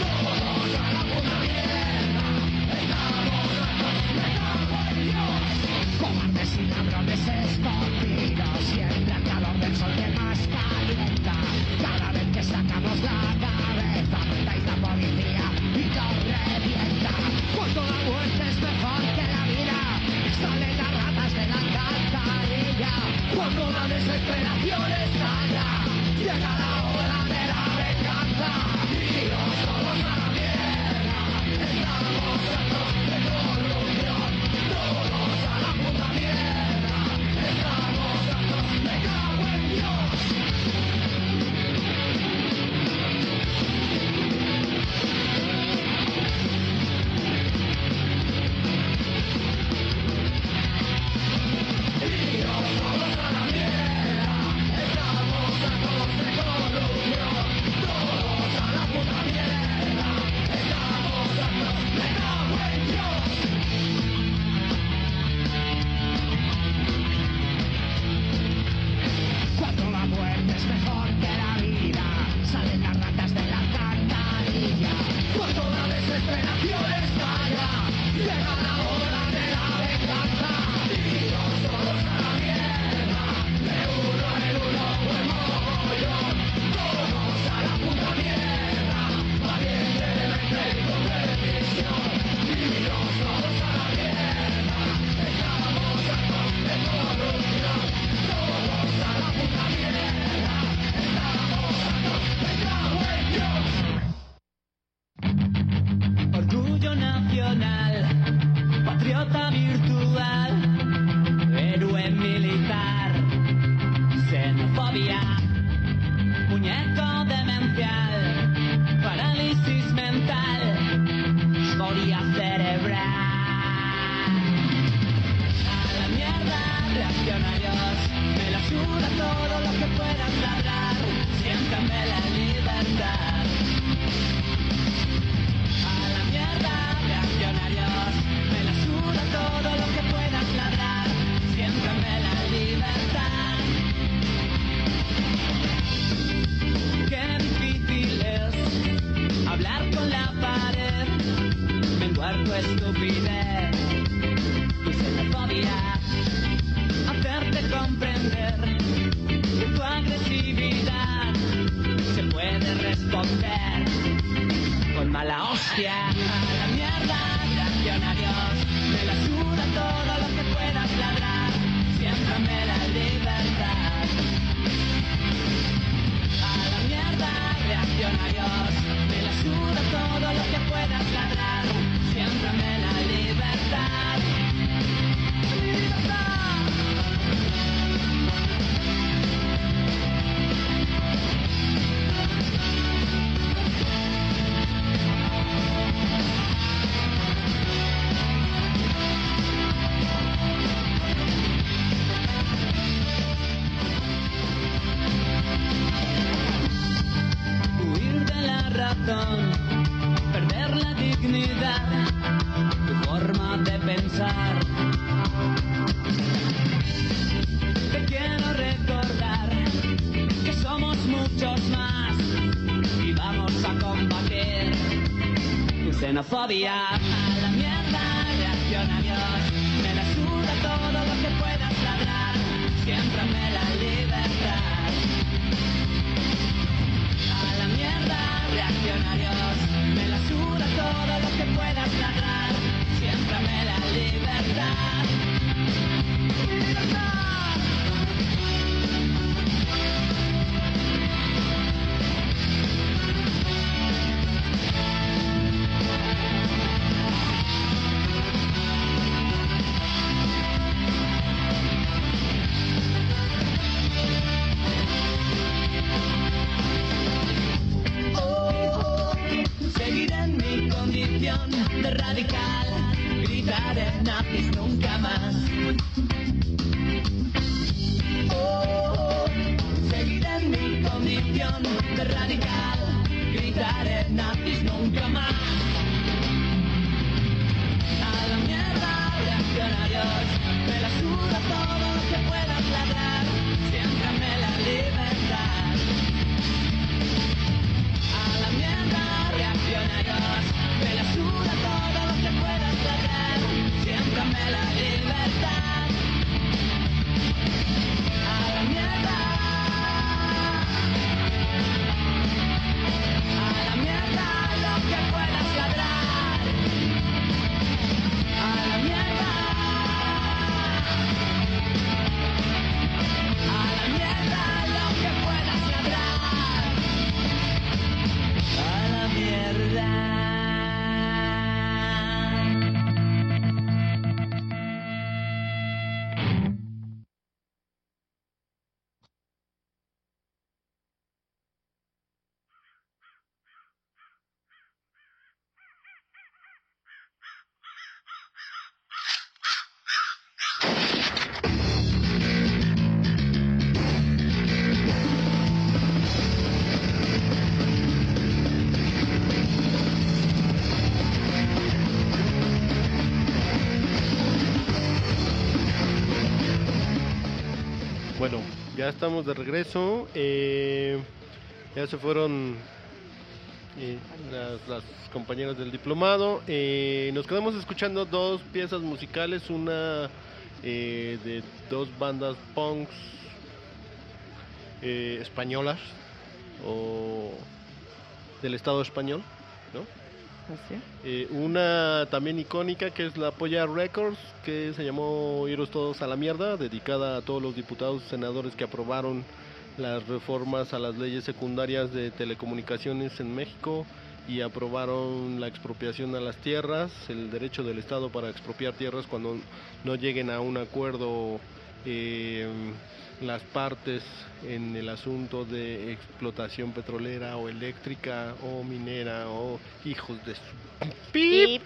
Cobardes y ladrones escondidos, siempre al calor del sol que más calienta. Cada vez que sacamos la cabeza, apretáis la policía y nos revienta. Cuando la muerte es mejor que la vida, salen las ratas de la alcantarilla. Cuando la desesperación estalla, llega la hora de la venganza. Tíos, somos a la mierda, estamos hartos de corrupción. Todos a la puta mierda, estamos hartos, me cago en Dios. Tíos, todos a la mierda, estamos hartos de corrupción. Todos a la puta mierda, estamos hartos, me cago en Dios. Cuando la muerte es mejor que la vida, salen las ratas de la alcantarilla. Cuando la desesperación estalla, llega la hora de la venganza. Tíos, todos a la mierda, de uno en uno fue mogollón. Todos a la puta mierda, valientemente y con decisión. Tíos, todos a la mierda, estamos hartos de corrupción. Todos a la puta mierda, estamos hartos, me cago en Dios. Orgullo nacional, patriota virtual, héroe militar, xenofobia, muñeco demencial, parálisis mental, escoria cerebral. A la mierda, reaccionarios, me la suda todo lo que puedas ladrar, siéntame la libertad. A la mierda, reaccionarios, me la suda todo lo que puedas ladrar, siéntame la libertad. Qué difícil es hablar con la pared, menguar tu estupidez, tu xenofobia, hacerte comprender que tu agresividad se puede responder con mala hostia. A la mierda, reaccionarios, me la suda todo lo que puedas ladrar, siéntame la libertad. A la mierda, reaccionarios, me la suda todo lo que puedas ladrar, siéntame la libertad. ¡Libertad! corazón, perder la dignidad, tu forma de pensar. Te quiero recordar que somos muchos más y vamos a combatir tu xenofobia. A la mierda, reaccionarios, me la suda todo lo que puedas ladrar, siémprame la libertad. A la mierda, reaccionarios, me la suda todo lo que puedas ladrar, siémprame la libertad. ¡Libertad! Seguiré en mi condición de radical, gritaré nazis nunca más. Seguiré en mi condición de radical, gritaré nazis nunca más. A la mierda, reaccionarios, me la suda todo lo que puedas ladrar, siémprame la libertad. A la mierda, reaccionarios, me la suda todo lo que puedas ladrar, siémprame la libertad. A la mierda. A la mierda lo que puedas ladrar. A la mierda. A la mierda lo que puedas ladrar. A la mierda. Bueno, ya estamos de regreso. Ya se fueron las compañeras del diplomado. Nos quedamos escuchando dos piezas musicales, una de dos bandas punks españolas o del Estado español, ¿no? Una también icónica que es la Polla Records, que se llamó Iros Todos a la Mierda, dedicada a todos los diputados y senadores que aprobaron las reformas a las leyes secundarias de telecomunicaciones en México y aprobaron la expropiación a las tierras, el derecho del Estado para expropiar tierras cuando no lleguen a un acuerdo las partes en el asunto de explotación petrolera o eléctrica o minera o hijos de su pip.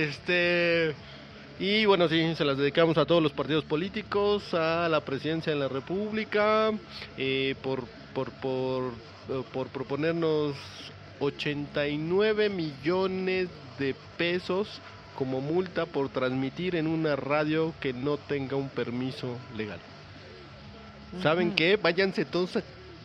Y bueno, sí, se las dedicamos a todos los partidos políticos, a la presidencia de la República, por proponernos 89 millones de pesos como multa por transmitir en una radio que no tenga un permiso legal. ¿Saben qué? Váyanse todos a...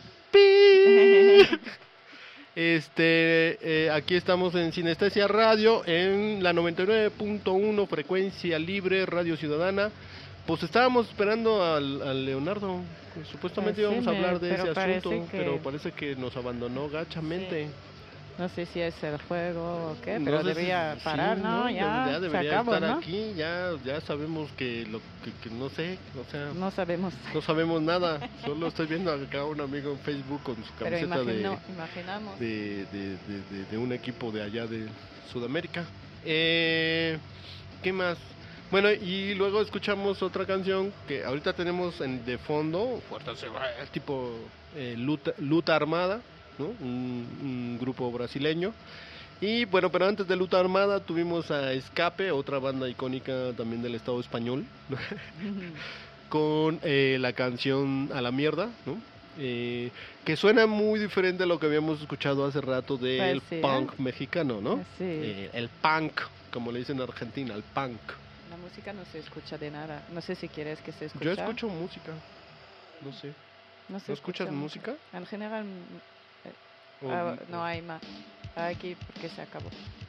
Aquí estamos en Sinestesia Radio, en la 99.1 frecuencia libre, Radio Ciudadana. Pues estábamos esperando al Leonardo. Supuestamente íbamos a hablar de ese asunto, pero parece que nos abandonó gachamente. Sí. No sé si es el juego o qué, pero debería parar, sí, ¿no? Ya debería se acabó, estar ¿no? aquí, ya sabemos que no sé, o sea... No sabemos. No sabemos nada, solo estoy viendo acá un amigo en Facebook con su camiseta imaginamos. de un equipo de allá de Sudamérica. ¿Qué más? Bueno, y luego escuchamos otra canción que ahorita tenemos de fondo, fuerte, tipo Luta Armada, ¿no? Un grupo brasileño. Y bueno, pero antes de Luta Armada tuvimos a Escape, otra banda icónica también del Estado español, con la canción A la Mierda, ¿no? que suena muy diferente a lo que habíamos escuchado hace rato del Pues sí, punk mexicano, ¿no? Sí. El punk, como le dicen en Argentina, el punk. La música no se escucha de nada. No sé si quieres que se escuche. Yo escucho música, no sé. No se ¿No escuchas escucha música? En general, no hay más. Aquí porque se acabó.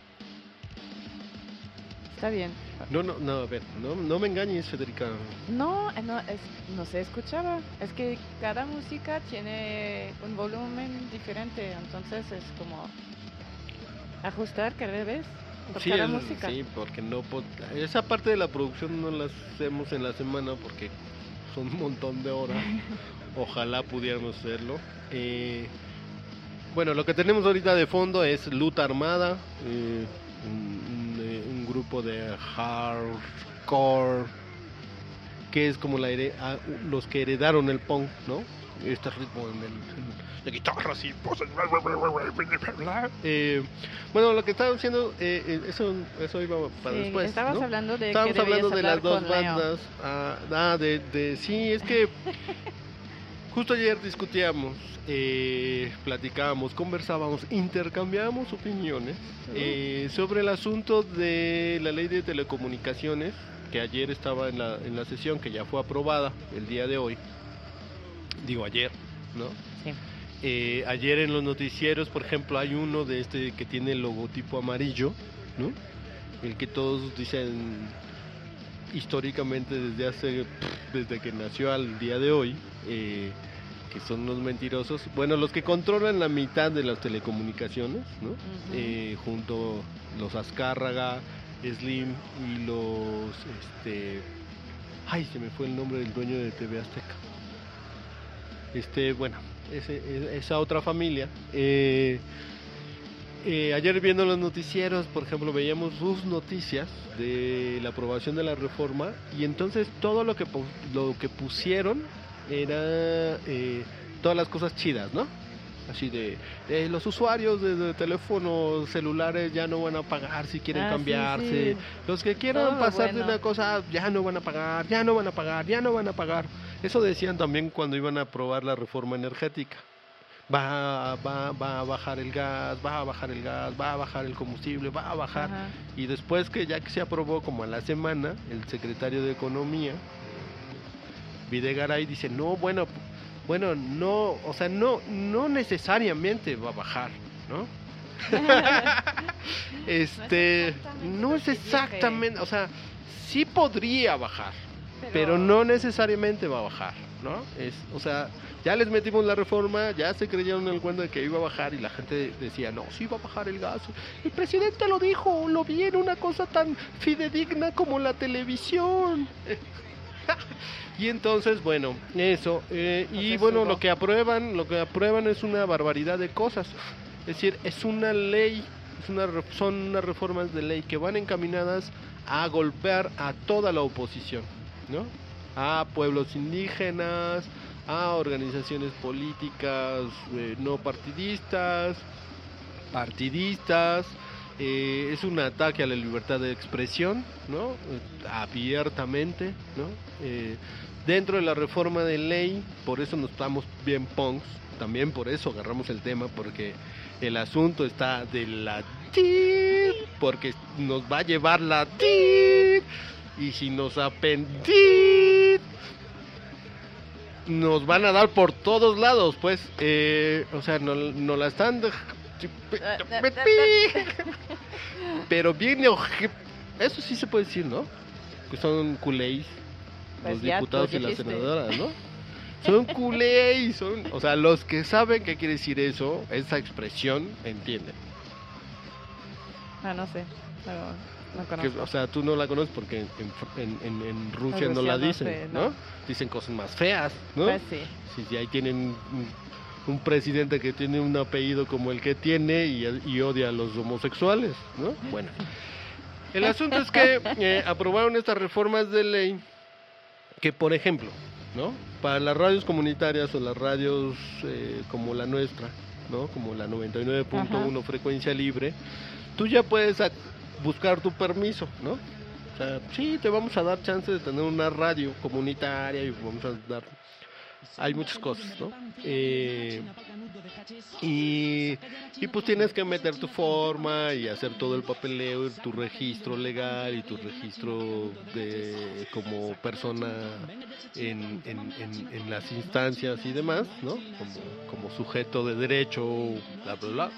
Está bien. No, a ver, no me engañes, Federica. No se escuchaba. Es que cada música tiene un volumen diferente, entonces es como ajustar cada vez por cada música. Sí, porque esa parte de la producción no la hacemos en la semana porque son un montón de horas. Ojalá pudiéramos hacerlo. Bueno, lo que tenemos ahorita de fondo es Luta Armada, un grupo de hardcore que es como los que heredaron el punk, ¿no? Este ritmo de guitarras y voces. Bueno, lo que estaba haciendo, eso iba para después. Estabas ¿no? hablando de Estábamos que hablando de las dos Leo. bandas. Sí, es que justo ayer discutíamos, platicábamos, conversábamos, intercambiábamos opiniones sobre el asunto de la ley de telecomunicaciones, que ayer estaba en la sesión, que ya fue aprobada el día de hoy. Digo ayer, ¿no? Sí. Ayer en los noticieros, por ejemplo, hay uno de que tiene el logotipo amarillo, ¿no? El que todos dicen históricamente desde que nació al día de hoy, que son unos mentirosos. Bueno, los que controlan la mitad de las telecomunicaciones, ¿no? Junto los Azcárraga, Slim y los se me fue el nombre del dueño de TV Azteca. Bueno, esa otra familia. Ayer viendo los noticieros, por ejemplo, veíamos sus noticias de la aprobación de la reforma, y entonces todo lo que pusieron era todas las cosas chidas, ¿no? Así de los usuarios de teléfonos celulares ya no van a pagar si quieren cambiarse. Sí. Los que quieran pasar de una cosa ya no van a pagar. Eso decían también cuando iban a aprobar la reforma energética. Va a bajar el gas, va a bajar el combustible, va a bajar. Ajá. Y después que se aprobó como a la semana, el secretario de Economía, Videgaray, dice, no necesariamente va a bajar, ¿no? No es exactamente, o sea, sí podría bajar, pero no necesariamente va a bajar, ¿no? O sea, ya les metimos la reforma, ya se creyeron en el cuento de que iba a bajar y la gente decía, no, sí va a bajar el gas. El presidente lo dijo, lo vi en una cosa tan fidedigna como la televisión. Y entonces, bueno, eso, y bueno, lo que aprueban es una barbaridad de cosas. Es decir, es una ley, son unas reformas de ley que van encaminadas a golpear a toda la oposición, ¿no? A pueblos indígenas, a organizaciones políticas no partidistas, es un ataque a la libertad de expresión, ¿no? Abiertamente, ¿no? Dentro de la reforma de ley, por eso nos estamos bien punks, también por eso agarramos el tema, porque el asunto está de la tit, porque nos va a llevar la tit, y si nos apendit, nos van a dar por todos lados, pues, o sea, no la están pero bien, eso sí se puede decir, ¿no? Que son culéis los diputados y las senadoras, ¿no? Son culéis, o sea, los que saben qué quiere decir eso, esa expresión, entienden. No sé, pero no conozco. O sea, tú no la conoces porque en Rusia no la dicen, sé, ¿no? Dicen cosas más feas, ¿no? Pues sí. Si ahí tienen un presidente que tiene un apellido como el que tiene y odia a los homosexuales, ¿no? Bueno, el asunto es que aprobaron estas reformas de ley que, por ejemplo, ¿no? Para las radios comunitarias o las radios como la nuestra, ¿no? Como la 99.1 frecuencia libre, tú ya puedes buscar tu permiso, ¿no? O sea, sí, te vamos a dar chance de tener una radio comunitaria y vamos a dar hay muchas cosas, ¿no? Y pues tienes que meter tu forma y hacer todo el papeleo, tu registro legal y tu registro de como persona en las instancias y demás, ¿no? Como sujeto de derecho, bla, bla, bla.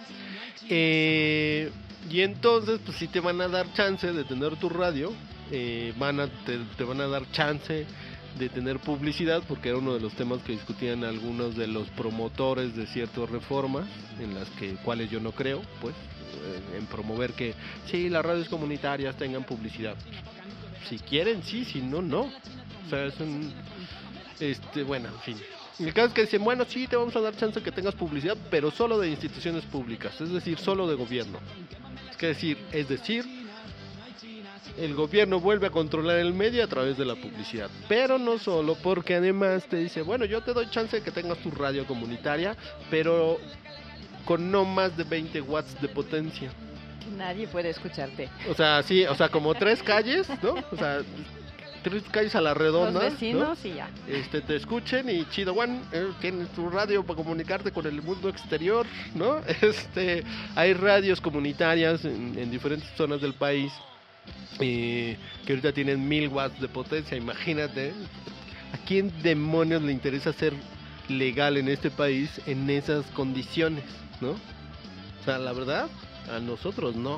Y entonces, pues sí te van a dar chance de tener tu radio, te van a dar chance de tener publicidad, porque era uno de los temas que discutían algunos de los promotores de ciertas reformas, en las cuales yo no creo, pues, en promover que sí, las radios comunitarias tengan publicidad. Si quieren, sí, si no, no. O sea, es un... bueno, en fin. El caso es que dicen, bueno, sí, te vamos a dar chance de que tengas publicidad, pero solo de instituciones públicas, es decir, solo de gobierno. Es decir, el gobierno vuelve a controlar el medio a través de la publicidad, pero no solo, porque además te dice, bueno, yo te doy chance de que tengas tu radio comunitaria, pero con no más de 20 watts de potencia. Nadie puede escucharte. O sea, sí, o sea, como 3 calles, ¿no? O sea, 3 calles a la redonda. Los vecinos, ¿no? Y ya. Te escuchen y chido, Juan, tienes tu radio para comunicarte con el mundo exterior, ¿no? Hay radios comunitarias en diferentes zonas del país que ahorita tienen 1000 watts de potencia. Imagínate, ¿a quién demonios le interesa ser legal en este país en esas condiciones, ¿no? O sea, la verdad, a nosotros no.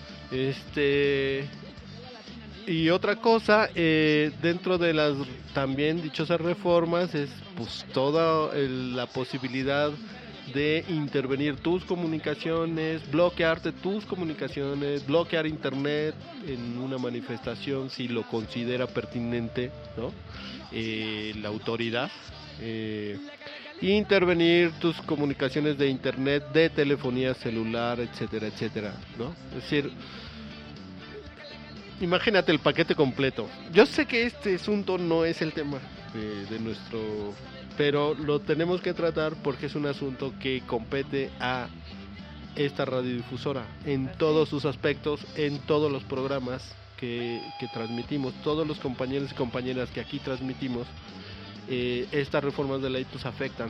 Y otra cosa, dentro de las también dichosas reformas es pues toda la posibilidad de intervenir tus comunicaciones, bloquearte tus comunicaciones, bloquear internet en una manifestación si lo considera pertinente, ¿no? La autoridad, intervenir tus comunicaciones de internet, de telefonía celular, etcétera, etcétera, ¿no? Es decir, imagínate el paquete completo. Yo sé que este asunto no es el tema de nuestro... pero lo tenemos que tratar porque es un asunto que compete a esta radiodifusora en todos sus aspectos, en todos los programas que transmitimos, todos los compañeros y compañeras que aquí transmitimos. Estas reformas de ley pues afectan,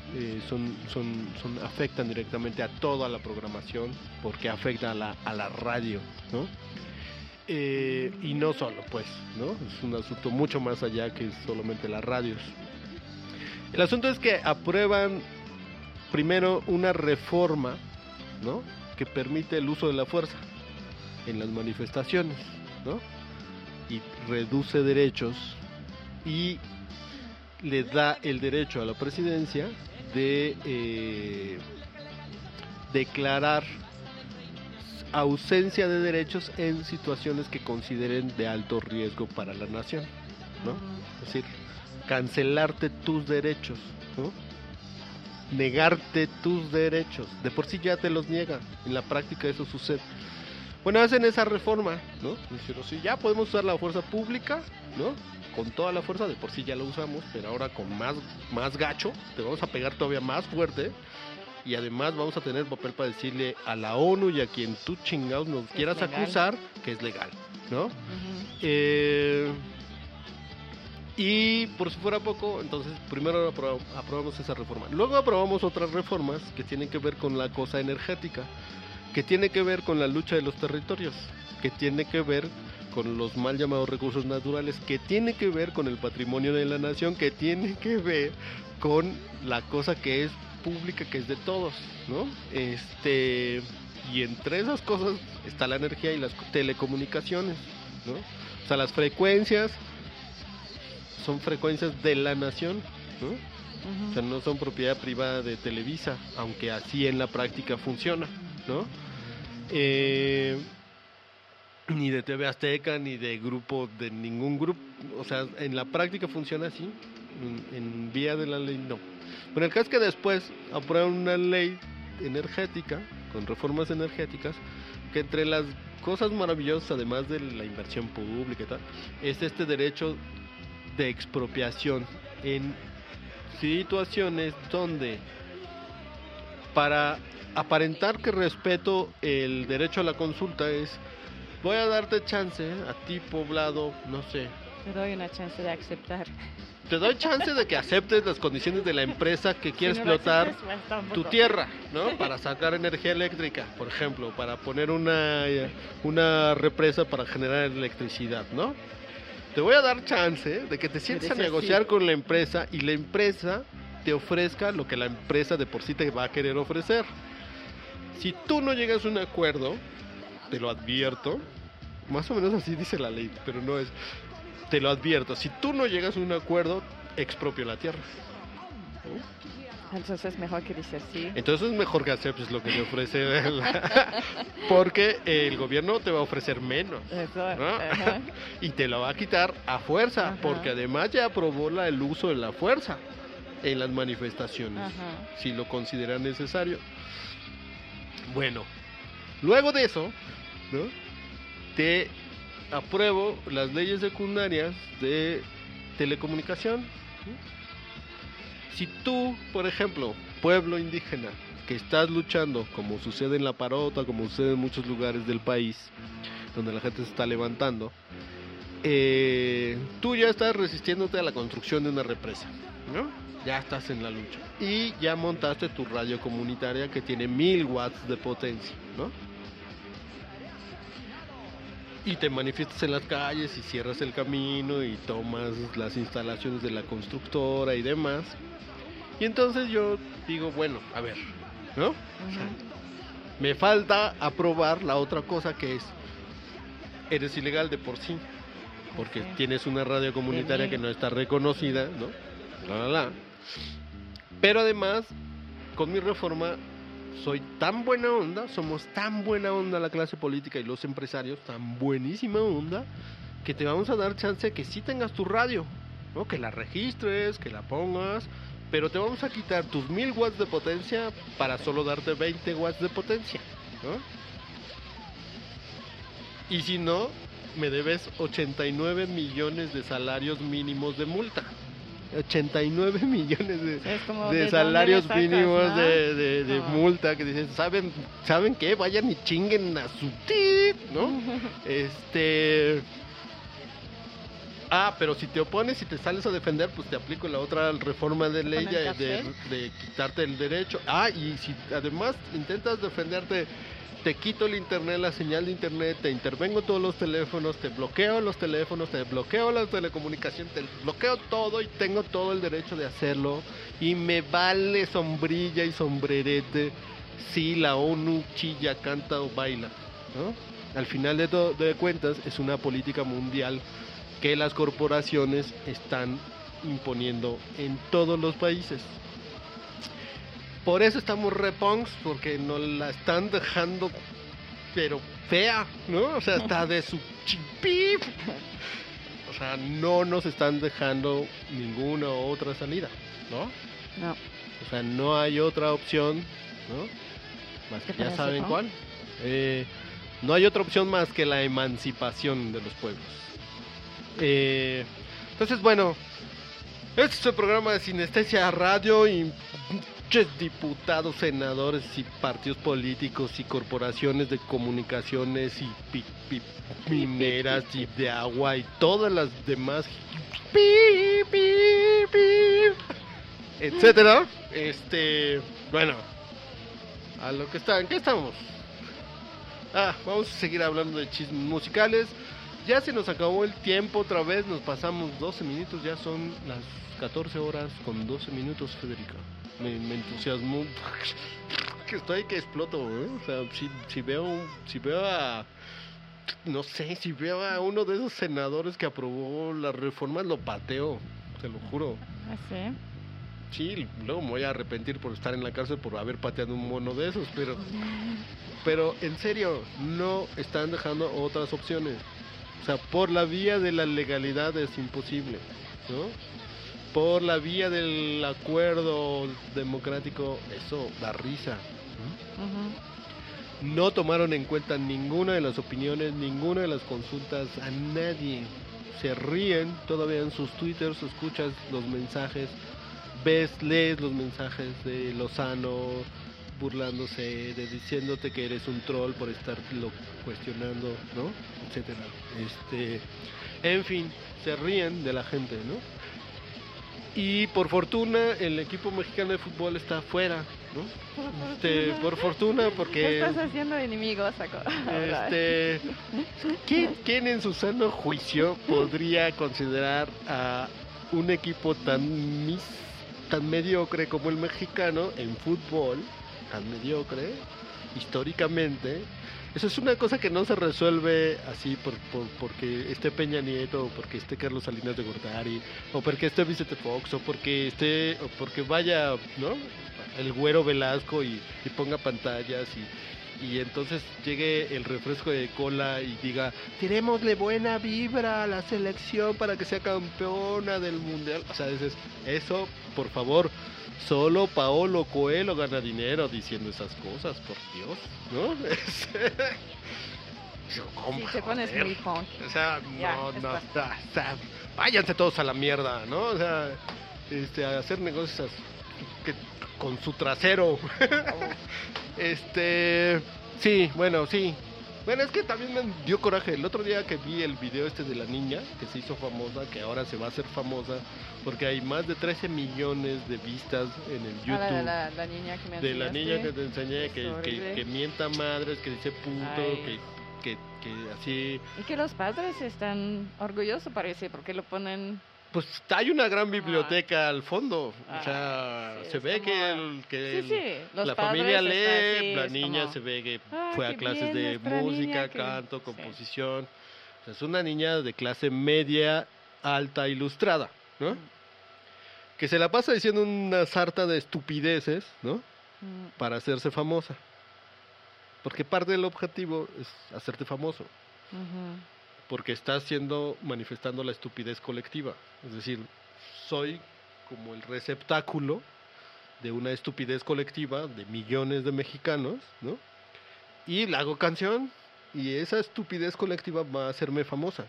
afectan directamente a toda la programación, porque afecta a la radio, ¿no? Y no solo, pues, ¿no? Es un asunto mucho más allá que solamente las radios. El asunto es que aprueban primero una reforma, ¿no? Que permite el uso de la fuerza en las manifestaciones, ¿no? Y reduce derechos y le da el derecho a la presidencia de declarar ausencia de derechos en situaciones que consideren de alto riesgo para la nación, ¿no? Es decir, cancelarte tus derechos, ¿no? Negarte tus derechos. De por sí ya te los niega. En la práctica eso sucede. Bueno, hacen esa reforma, ¿no? Dicen, sí, ya podemos usar la fuerza pública, ¿no? Con toda la fuerza, de por sí ya la usamos, pero ahora con más gacho, te vamos a pegar todavía más fuerte. Y además vamos a tener papel para decirle a la ONU y a quien tú chingados nos quieras acusar que es legal, ¿no? Uh-huh. Y por si fuera poco, entonces primero aprobamos esa reforma. Luego aprobamos otras reformas que tienen que ver con la cosa energética, que tiene que ver con la lucha de los territorios, que tiene que ver con los mal llamados recursos naturales, que tiene que ver con el patrimonio de la nación, que tiene que ver con la cosa que es pública, que es de todos, ¿no? Y entre esas cosas está la energía y las telecomunicaciones, ¿no? O sea, las frecuencias son frecuencias de la nación, ¿no? Uh-huh. O sea, no son propiedad privada de Televisa, aunque así en la práctica funciona, ¿no? Ni de TV Azteca, ni de ningún grupo, o sea, en la práctica funciona así, en vía de la ley no. Bueno, el caso es que después aprueban una ley energética, con reformas energéticas, que entre las cosas maravillosas, además de la inversión pública y tal, es este derecho de expropiación en situaciones donde, para aparentar que respeto el derecho a la consulta, es voy a darte chance a ti, poblado, no sé, te doy una chance de aceptar. te doy chance de que aceptes las condiciones de la empresa que quiere explotar tu tierra, ¿no? Para sacar energía eléctrica, por ejemplo, para poner una represa para generar electricidad, ¿no? Te voy a dar chance de que te sientes a negociar con la empresa y la empresa te ofrezca lo que la empresa de por sí te va a querer ofrecer. Si tú no llegas a un acuerdo, te lo advierto, más o menos así dice la ley, pero no es, te lo advierto, si tú no llegas a un acuerdo, expropio la tierra. Entonces es mejor que dices sí. Entonces es mejor que aceptes lo que te ofrece porque el gobierno te va a ofrecer menos, ¿no? Y te lo va a quitar a fuerza, porque además ya aprobó el uso de la fuerza en las manifestaciones, si lo consideran necesario. Bueno, luego de eso, ¿no? Te apruebo las leyes secundarias de telecomunicación. Si tú, por ejemplo, pueblo indígena, que estás luchando, como sucede en La Parota, como sucede en muchos lugares del país, donde la gente se está levantando, tú ya estás resistiéndote a la construcción de una represa, ¿no? Ya estás en la lucha. Y ya montaste tu radio comunitaria que tiene 1000 watts de potencia, ¿no? Y te manifiestas en las calles y cierras el camino y tomas las instalaciones de la constructora y demás. Y entonces yo digo, bueno, a ver, ¿no? O sea, me falta aprobar la otra cosa que es, eres ilegal de por sí, porque tienes una radio comunitaria que no está reconocida, ¿no? Pero además, con mi reforma, soy tan buena onda, somos tan buena onda la clase política y los empresarios, tan buenísima onda, que te vamos a dar chance de que sí tengas tu radio, ¿no? Que la registres, que la pongas, pero te vamos a quitar tus 1000 watts de potencia para solo darte 20 watts de potencia, ¿no? Y si no, me debes 89 millones de salarios mínimos de multa. 89 millones de salarios mínimos, ¿no? de multa, que dicen, ¿saben qué? Vayan y chinguen a su tit, ¿no? Pero si te opones y te sales a defender, pues te aplico la otra reforma de ley de quitarte el derecho. Y si además intentas defenderte, te quito el internet, la señal de internet, te intervengo todos los teléfonos, te bloqueo los teléfonos, te bloqueo la telecomunicación, te bloqueo todo y tengo todo el derecho de hacerlo. Y me vale sombrilla y sombrerete si la ONU chilla, canta o baila, ¿no? Al final de cuentas es una política mundial que las corporaciones están imponiendo en todos los países. Por eso estamos repunks, porque nos la están dejando, pero fea, ¿no? O sea, está de su chipip. O sea, no nos están dejando ninguna otra salida, ¿no? No. O sea, no hay otra opción, ¿no? Más que ya saben cuál. No hay otra opción más que la emancipación de los pueblos. Entonces, bueno, este es el programa de Sinestesia Radio y diputados, senadores y partidos políticos y corporaciones de comunicaciones y mineras y de agua y todas las demás etcétera. Bueno, a lo que está, ¿en qué estamos? Vamos a seguir hablando de chismes musicales. Ya se nos acabó el tiempo otra vez, nos pasamos 12 minutos, ya son las 14 horas con 12 minutos, Federica. Me entusiasmó, que estoy que exploto, ¿eh? O sea, si veo a, no sé, si veo a uno de esos senadores que aprobó las reformas, lo pateo, te lo juro. ¿Sí? Sí, luego me voy a arrepentir por estar en la cárcel por haber pateado un mono de esos, pero en serio, no están dejando otras opciones. O sea, por la vía de la legalidad es imposible, ¿no? Por la vía del acuerdo democrático, eso da risa. No tomaron en cuenta ninguna de las opiniones, ninguna de las consultas a nadie. Se ríen todavía en sus twitters, escuchas los mensajes, lees los mensajes de Lozano burlándose, diciéndote que eres un troll por estarlo cuestionando, ¿no? Etcétera. En fin, se ríen de la gente, ¿no? Y por fortuna el equipo mexicano de fútbol está afuera, ¿no? Por fortuna, porque... Estás haciendo enemigos, Saco. ¿Quién en su sano juicio podría considerar a un equipo tan mediocre como el mexicano en fútbol, tan mediocre, históricamente? Eso es una cosa que no se resuelve así porque esté Peña Nieto, o porque esté Carlos Salinas de Gortari, o porque esté Vicente Fox, o porque vaya, ¿no?, el Güero Velasco y ponga pantallas y entonces llegue el refresco de cola y diga, tirémosle buena vibra a la selección para que sea campeona del mundial. O sea, eso, por favor, solo Paolo Coelho gana dinero diciendo esas cosas, por Dios, ¿no? Sí, te pones muy punk. O sea, váyanse todos a la mierda, ¿no? O sea, a hacer negocios con su trasero. Sí. Bueno, es que también me dio coraje el otro día que vi el video de la niña que se hizo famosa, que ahora se va a hacer famosa porque hay más de 13 millones de vistas en el YouTube. La niña que me enseñaste. De la niña que te enseñé, que mienta madres, que dice puto, que así. Y que los padres están orgullosos, parece, porque lo ponen... Pues hay una gran biblioteca al fondo, o sea, sí, se ve como... que la familia lee, así, la niña como... se ve que fue a clases de música, niña, canto, composición. O sea, es una niña de clase media, alta, ilustrada, ¿no? Que se la pasa diciendo una sarta de estupideces, ¿no? Para hacerse famosa. Porque parte del objetivo es hacerte famoso. Porque estás manifestando la estupidez colectiva. Es decir, soy como el receptáculo de una estupidez colectiva de millones de mexicanos, ¿no? Y la hago canción, y esa estupidez colectiva va a hacerme famosa.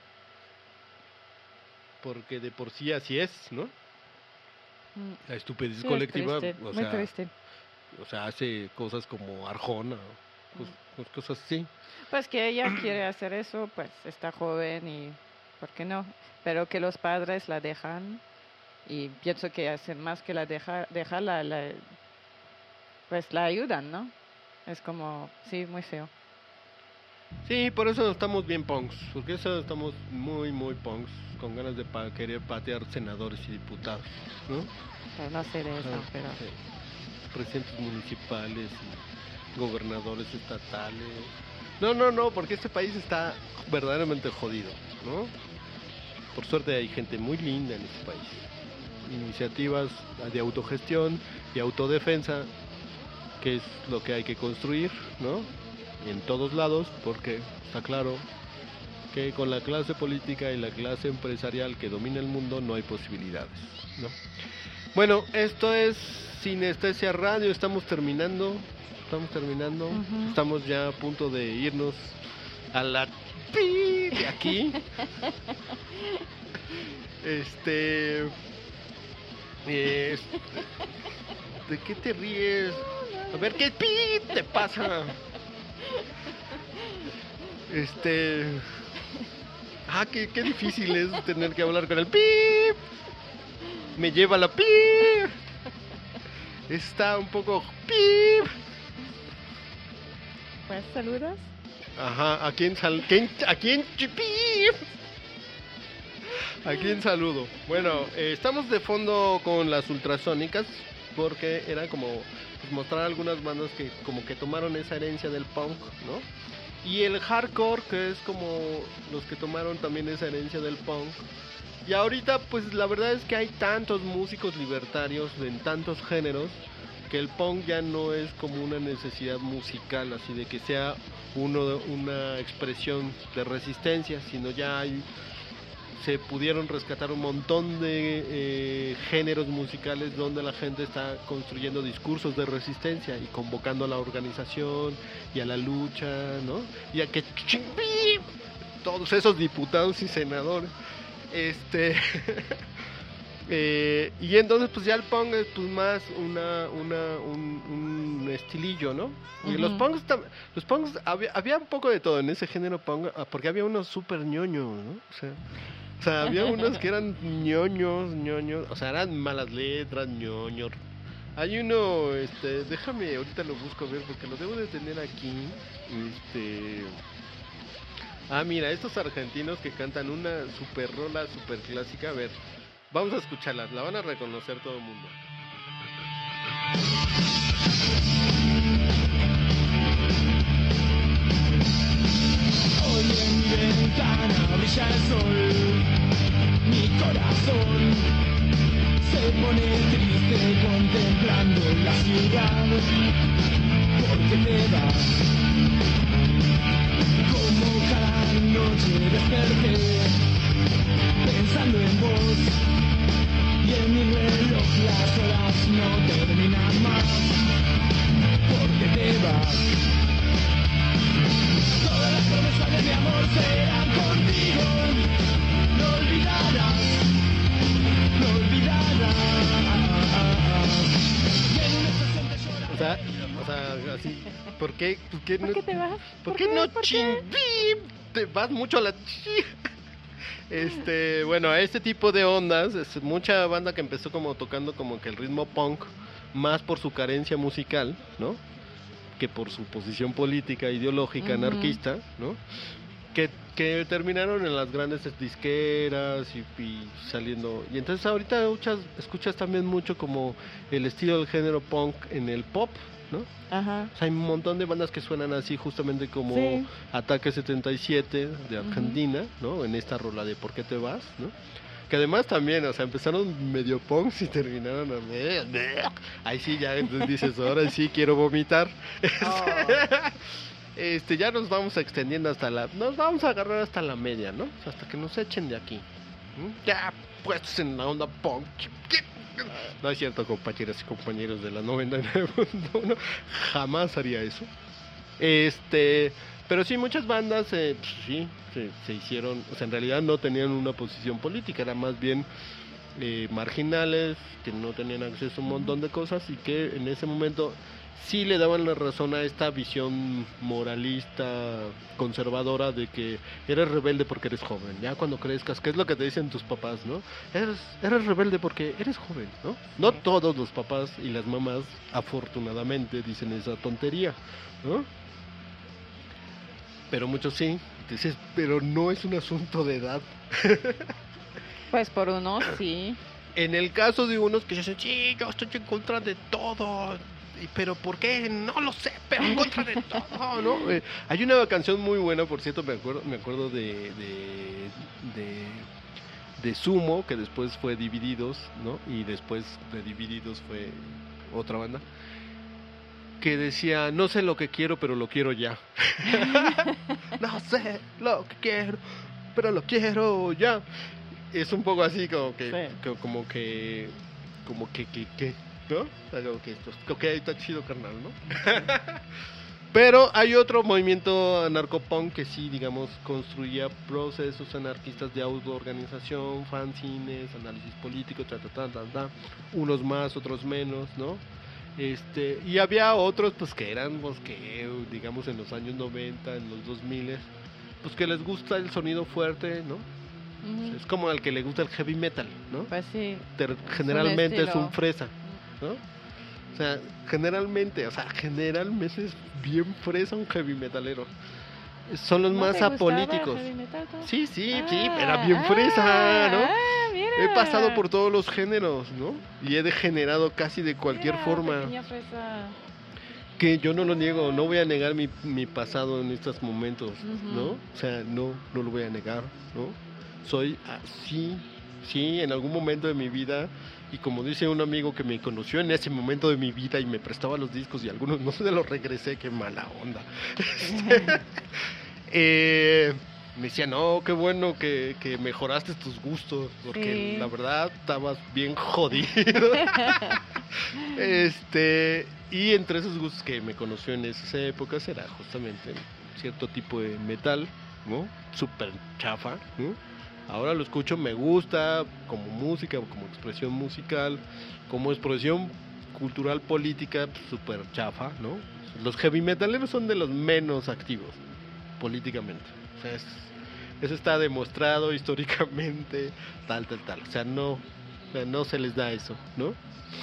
Porque de por sí así es, ¿no? La estupidez colectiva, o sea, hace cosas como Arjona, cosas así. Pues que ella quiere hacer eso, pues está joven y ¿por qué no? Pero que los padres la dejan y pienso que hacen más que la dejarla, pues la ayudan, ¿no? Es como, sí, muy feo. Sí, por eso estamos bien punks, porque eso estamos muy, muy punks, con ganas de querer patear senadores y diputados, ¿no? Pero no sé de eso, pero... Sí. Presidentes municipales y gobernadores estatales. No, porque este país está verdaderamente jodido, ¿no? Por suerte hay gente muy linda en este país. Iniciativas de autogestión y autodefensa, que es lo que hay que construir, ¿no? En todos lados, porque está claro que con la clase política y la clase empresarial que domina el mundo no hay posibilidades, ¿no? Bueno, esto es Sinestesia Radio, estamos terminando, estamos ya a punto de irnos a la de aquí. ¿De qué te ríes? A ver, ¿qué te pasa? Qué difícil es tener que hablar con el pip. Me lleva la pip. Está un poco pip. Pues saludas. Ajá, ¿a quién pip? ¿A quién saludo? Bueno, estamos de fondo con las ultrasónicas porque era como mostrar algunas bandas que como que tomaron esa herencia del punk, ¿no? Y el hardcore, que es como los que tomaron también esa herencia del punk. Y ahorita pues la verdad es que hay tantos músicos libertarios en tantos géneros que el punk ya no es como una necesidad musical, así de que sea una expresión de resistencia, sino ya se pudieron rescatar un montón de géneros musicales donde la gente está construyendo discursos de resistencia y convocando a la organización y a la lucha, ¿no? Y a que todos esos diputados y senadores y entonces pues ya el punk es pues más un estilillo, ¿no? Y los punks había un poco de todo en ese género punk, porque había unos súper ñoños, ¿no? O sea, O sea, había unos que eran ñoños, o sea, eran malas letras, ñoños. Hay uno, déjame, ahorita lo busco a ver porque lo debo de tener aquí. Mira, estos argentinos que cantan una super rola, super clásica. A ver, vamos a escucharla, la van a reconocer todo el mundo. Hoy en mi ventana brilla el sol, mi corazón se pone triste contemplando la ciudad, porque te vas. Como cada noche desperté, pensando en vos, y en mi reloj las horas no terminan más, porque te vas. Todas las promesas de mi amor serán contigo, no olvidarás, no olvidarás. O sea, así, ¿por qué? ¿Por qué ¿Por qué te vas? ¿Por qué no te vas mucho a la bueno, a este tipo de ondas, es mucha banda que empezó como tocando como que el ritmo punk, más por su carencia musical, ¿no? Que por su posición política, ideológica, anarquista, ¿no? Que terminaron en las grandes disqueras y saliendo. Y entonces ahorita escuchas también mucho como el estilo del género punk en el pop, ¿no? Ajá. O sea, hay un montón de bandas que suenan así justamente como Sí. Ataque 77 de Argentina, ¿no? En esta rola de ¿Por qué te vas?, ¿no? Que además también, o sea, empezaron medio punks y terminaron ahí sí ya entonces dices, ahora sí quiero vomitar. Ya nos vamos extendiendo nos vamos a agarrar hasta la media, ¿no? O sea, hasta que nos echen de aquí. Ya puestos en la onda punk. No es cierto, compañeras y compañeros de la 99.1, jamás haría eso. Pero sí, muchas bandas sí se hicieron, o sea, en realidad no tenían una posición política, eran más bien marginales, que no tenían acceso a un montón de cosas y que en ese momento sí le daban la razón a esta visión moralista, conservadora de que eres rebelde porque eres joven. Ya cuando crezcas, ¿qué es lo que te dicen tus papás, no? Eres rebelde porque eres joven, ¿no? No todos los papás y las mamás, afortunadamente, dicen esa tontería, ¿no? Pero muchos sí. Dices, pero no es un asunto de edad. Pues por unos sí. En el caso de unos que dicen, sí, yo estoy en contra de todo. Pero ¿por qué? No lo sé, pero en contra de todo, ¿no? Hay una canción muy buena, por cierto, me acuerdo de Sumo, que después fue Divididos, ¿no? Y después de Divididos fue otra banda, que decía, no sé lo que quiero, pero lo quiero ya. No sé lo que quiero, pero lo quiero ya. Es un poco así como que, sí. como que, ¿no? Algo que esto, ok, está chido, carnal, ¿no? Pero hay otro movimiento anarcopunk que sí, digamos, construía procesos anarquistas de autoorganización, fanzines, análisis político, unos más, otros menos, ¿no? Y había otros, pues, que eran, pues, que, digamos, en los años 90, en los 2000, pues, que les gusta el sonido fuerte, ¿no? Uh-huh. Es como al que le gusta el heavy metal, ¿no? Pues sí. Generalmente es un fresa, ¿no? O sea, generalmente es bien fresa un heavy metalero. Son los más apolíticos. Sí, era bien fresa, ¿no? Mira. He pasado por todos los géneros, ¿no? Y he degenerado casi de cualquier forma. Que yo no lo niego, no voy a negar mi pasado en estos momentos, ¿no? O sea, no lo voy a negar, ¿no? Soy así, sí, en algún momento de mi vida, y como dice un amigo que me conoció en ese momento de mi vida y me prestaba los discos y algunos no se los regresé, qué mala onda. Me decía, no, qué bueno que mejoraste tus gustos, porque la verdad estabas bien jodido. Y entre esos gustos que me conoció en esas épocas era justamente cierto tipo de metal, ¿no? Súper chafa, ¿no? Ahora lo escucho, me gusta como música, como expresión musical, como expresión cultural política, súper chafa, ¿no? Los heavy metaleros son de los menos activos políticamente. O sea, Eso está demostrado históricamente, tal. O sea, no se les da eso, ¿no?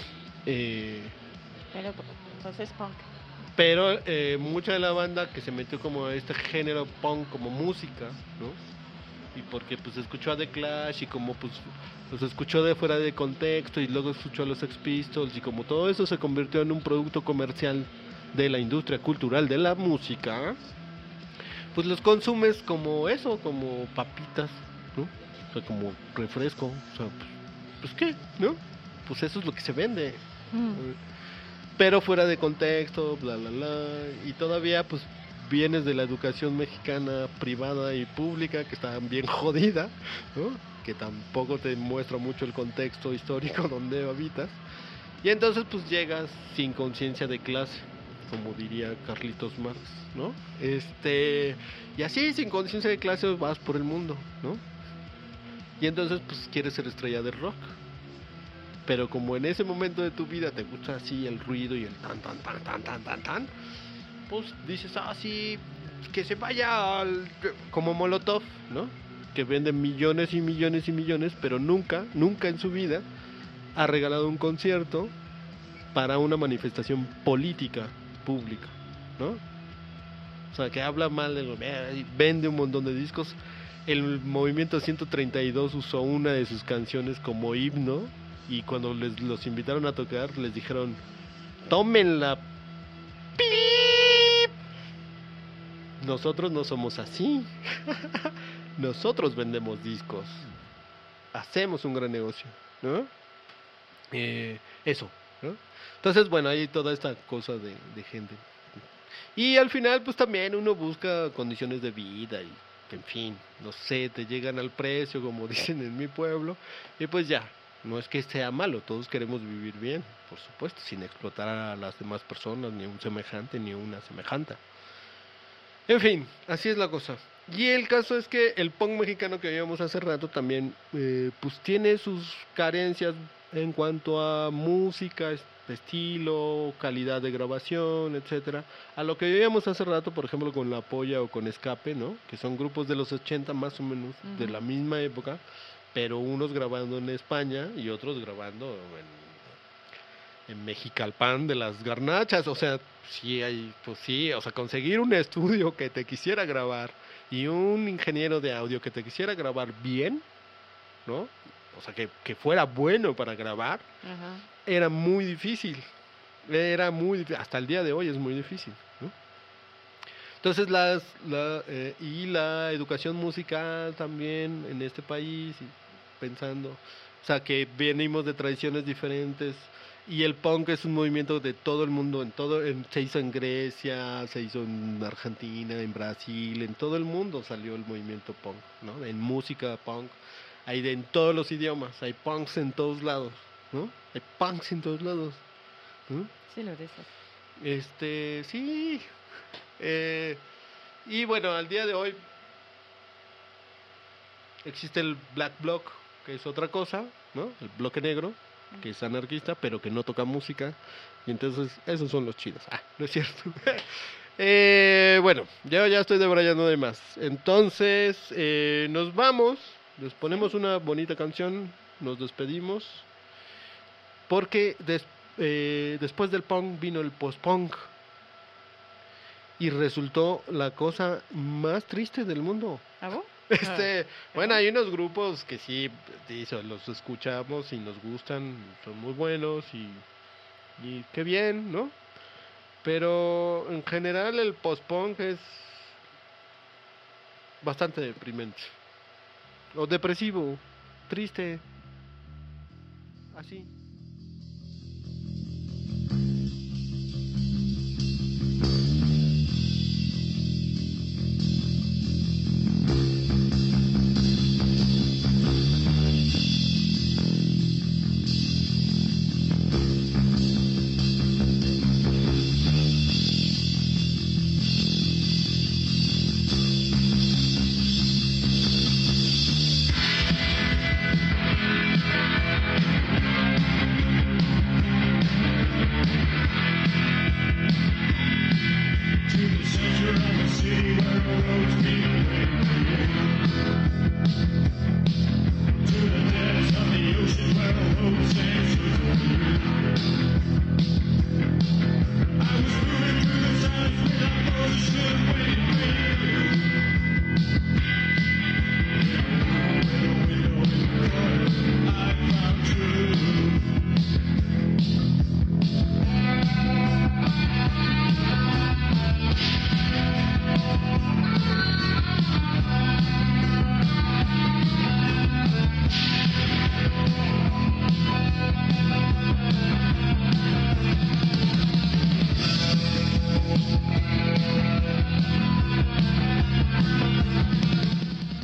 Pero entonces punk. Pero mucha de la banda que se metió como a este género punk como música, ¿no? Y porque pues escuchó a The Clash y como pues los escuchó de fuera de contexto y luego escuchó a los Sex Pistols y como todo eso se convirtió en un producto comercial de la industria cultural de la música, pues los consumes como eso, como papitas, ¿no? O sea, como refresco, o sea, pues ¿qué? ¿No? Pues eso es lo que se vende. Pero fuera de contexto, bla, y todavía pues vienes de la educación mexicana privada y pública que está bien jodida, ¿no? Que tampoco te muestra mucho el contexto histórico donde habitas, y entonces pues llegas sin conciencia de clase, como diría Carlitos Marx, ¿no? Y así sin conciencia de clase vas por el mundo, ¿no? Y entonces pues quieres ser estrella de rock. Pero como en ese momento de tu vida te gusta así el ruido y el tan, pues dices, sí, que se vaya como Molotov, ¿no? Que vende millones y millones y millones, pero nunca en su vida ha regalado un concierto para una manifestación política pública, ¿no? O sea, que habla mal vende un montón de discos. El Movimiento 132 usó una de sus canciones como himno. Y cuando los invitaron a tocar, les dijeron, tómenla. ¡Pip! Nosotros no somos así. Nosotros vendemos discos. Hacemos un gran negocio, ¿no? Eso, ¿no? Entonces, bueno, hay toda esta cosa de gente. Y al final, pues también uno busca condiciones de vida y, en fin, no sé, te llegan al precio, como dicen en mi pueblo, y pues ya. No es que sea malo, todos queremos vivir bien, por supuesto, sin explotar a las demás personas, ni un semejante, ni una semejanta. En fin, así es la cosa. Y el caso es que el punk mexicano que veíamos hace rato también, pues tiene sus carencias en cuanto a música, estilo, calidad de grabación, etcétera. A lo que veíamos hace rato, por ejemplo, con La Polla o con Escape, ¿no? Que son grupos de los 80 más o menos, de la misma época, pero unos grabando en España y otros grabando en Mexicalpan de las Garnachas. O sea, sí hay, pues sí, o sea, conseguir un estudio que te quisiera grabar y un ingeniero de audio que te quisiera grabar bien, ¿no? O sea, que fuera bueno para grabar, era muy difícil. Hasta el día de hoy es muy difícil, ¿no? Entonces y la educación musical también en este país, pensando, o sea, que venimos de tradiciones diferentes, y el punk es un movimiento de todo el mundo, se hizo en Grecia, se hizo en Argentina, en Brasil, en todo el mundo salió el movimiento punk, ¿no? En música punk, hay en todos los idiomas, hay punks en todos lados, ¿no? Hay punks en todos lados, ¿no? Sí, lo dices. Sí. Y bueno, al día de hoy existe el Black Bloc, que es otra cosa, ¿no? El bloque negro, que es anarquista, pero que no toca música. Y entonces, esos son los chidos. No es cierto. Bueno, ya estoy debrayando de más. Entonces, nos vamos, les ponemos una bonita canción, nos despedimos, porque después del punk vino el post-punk. Y resultó la cosa más triste del mundo. ¿Ah, bueno, hay unos grupos que sí, los escuchamos y nos gustan, son muy buenos y qué bien, ¿no? Pero en general el post-punk es bastante deprimente. O depresivo, triste, así.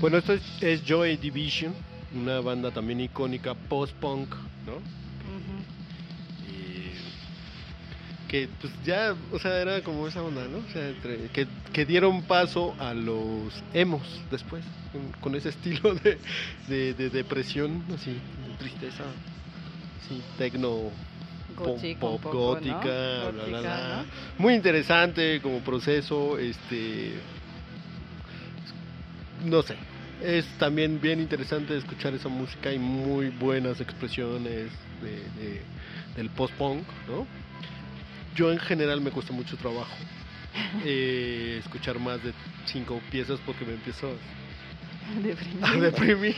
Bueno, esto es Joy Division, una banda también icónica, post-punk, ¿no? Que pues ya, o sea, era como esa onda, ¿no? O sea, que dieron paso a los emos después, con ese estilo de depresión, así, de tristeza, sí, tecno, pop gótica, ¿no? bla, bla, bla. ¿No? Muy interesante como proceso, no sé, es también bien interesante escuchar esa música y muy buenas expresiones del post-punk, ¿no? Yo en general me cuesta mucho trabajo escuchar más de 5 piezas porque me empiezo a deprimir.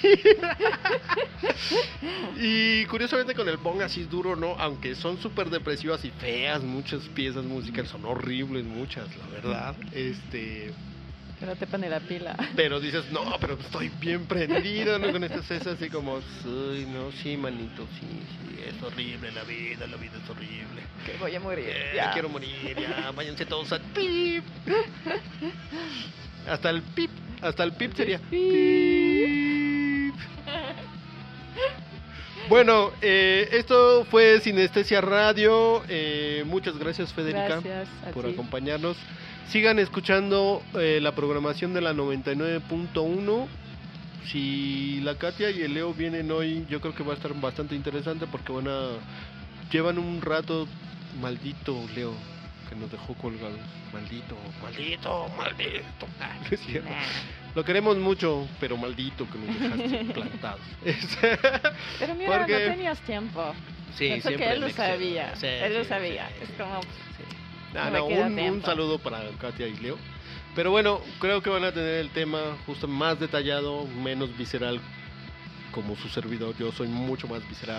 Y curiosamente con el punk así duro, ¿no? Aunque son súper depresivas y feas, muchas piezas musicales son horribles, muchas, la verdad. Pero te pone la pila. Pero dices, no, pero estoy bien prendido, ¿no? Con estas cesas así como, no, sí, manito, sí, es horrible la vida es horrible. Que voy a morir, quiero morir, ya, váyanse todos al pip. Hasta el pip sería pip. Bueno, esto fue Sinestesia Radio. Muchas gracias, Federica, por acompañarnos. Sigan escuchando la programación de la 99.1. Si la Katia y el Leo vienen hoy, yo creo que va a estar bastante interesante porque llevan un rato, maldito Leo, que nos dejó colgados. Maldito. No es cierto. Lo queremos mucho, pero maldito que nos dejaste plantados. Pero mira, porque no tenías tiempo. Sí, eso que él lo sabía. Sí, él lo sabía. Sí. Es como... un saludo para Katia y Leo. Pero bueno, creo que van a tener el tema justo más detallado, menos visceral como su servidor. Yo soy mucho más visceral.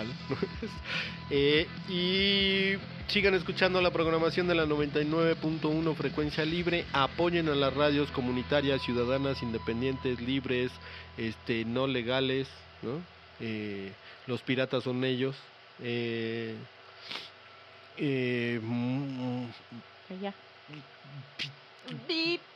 Y sigan escuchando la programación de la 99.1 frecuencia libre. Apoyen a las radios comunitarias, ciudadanas, independientes, libres, no legales, ¿no? Los piratas son ellos. Ya. Beep.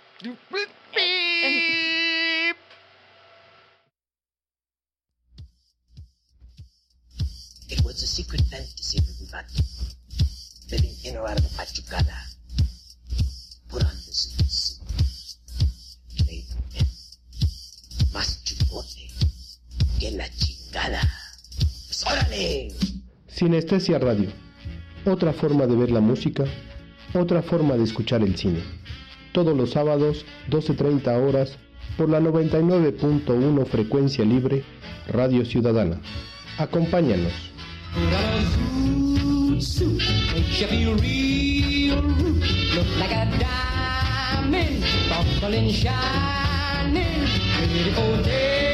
It was a secret fantasy of everybody, living in or out of Pachucala. Put on the suits, play the más chupote que la chingada. Pues, ¡órale! Sinestesia Radio. Otra forma de ver la música, otra forma de escuchar el cine. Todos los sábados, 12:30 horas, por la 99.1 frecuencia libre, Radio Ciudadana. Acompáñanos. Like a diamond, bubbling, shining, beautiful day.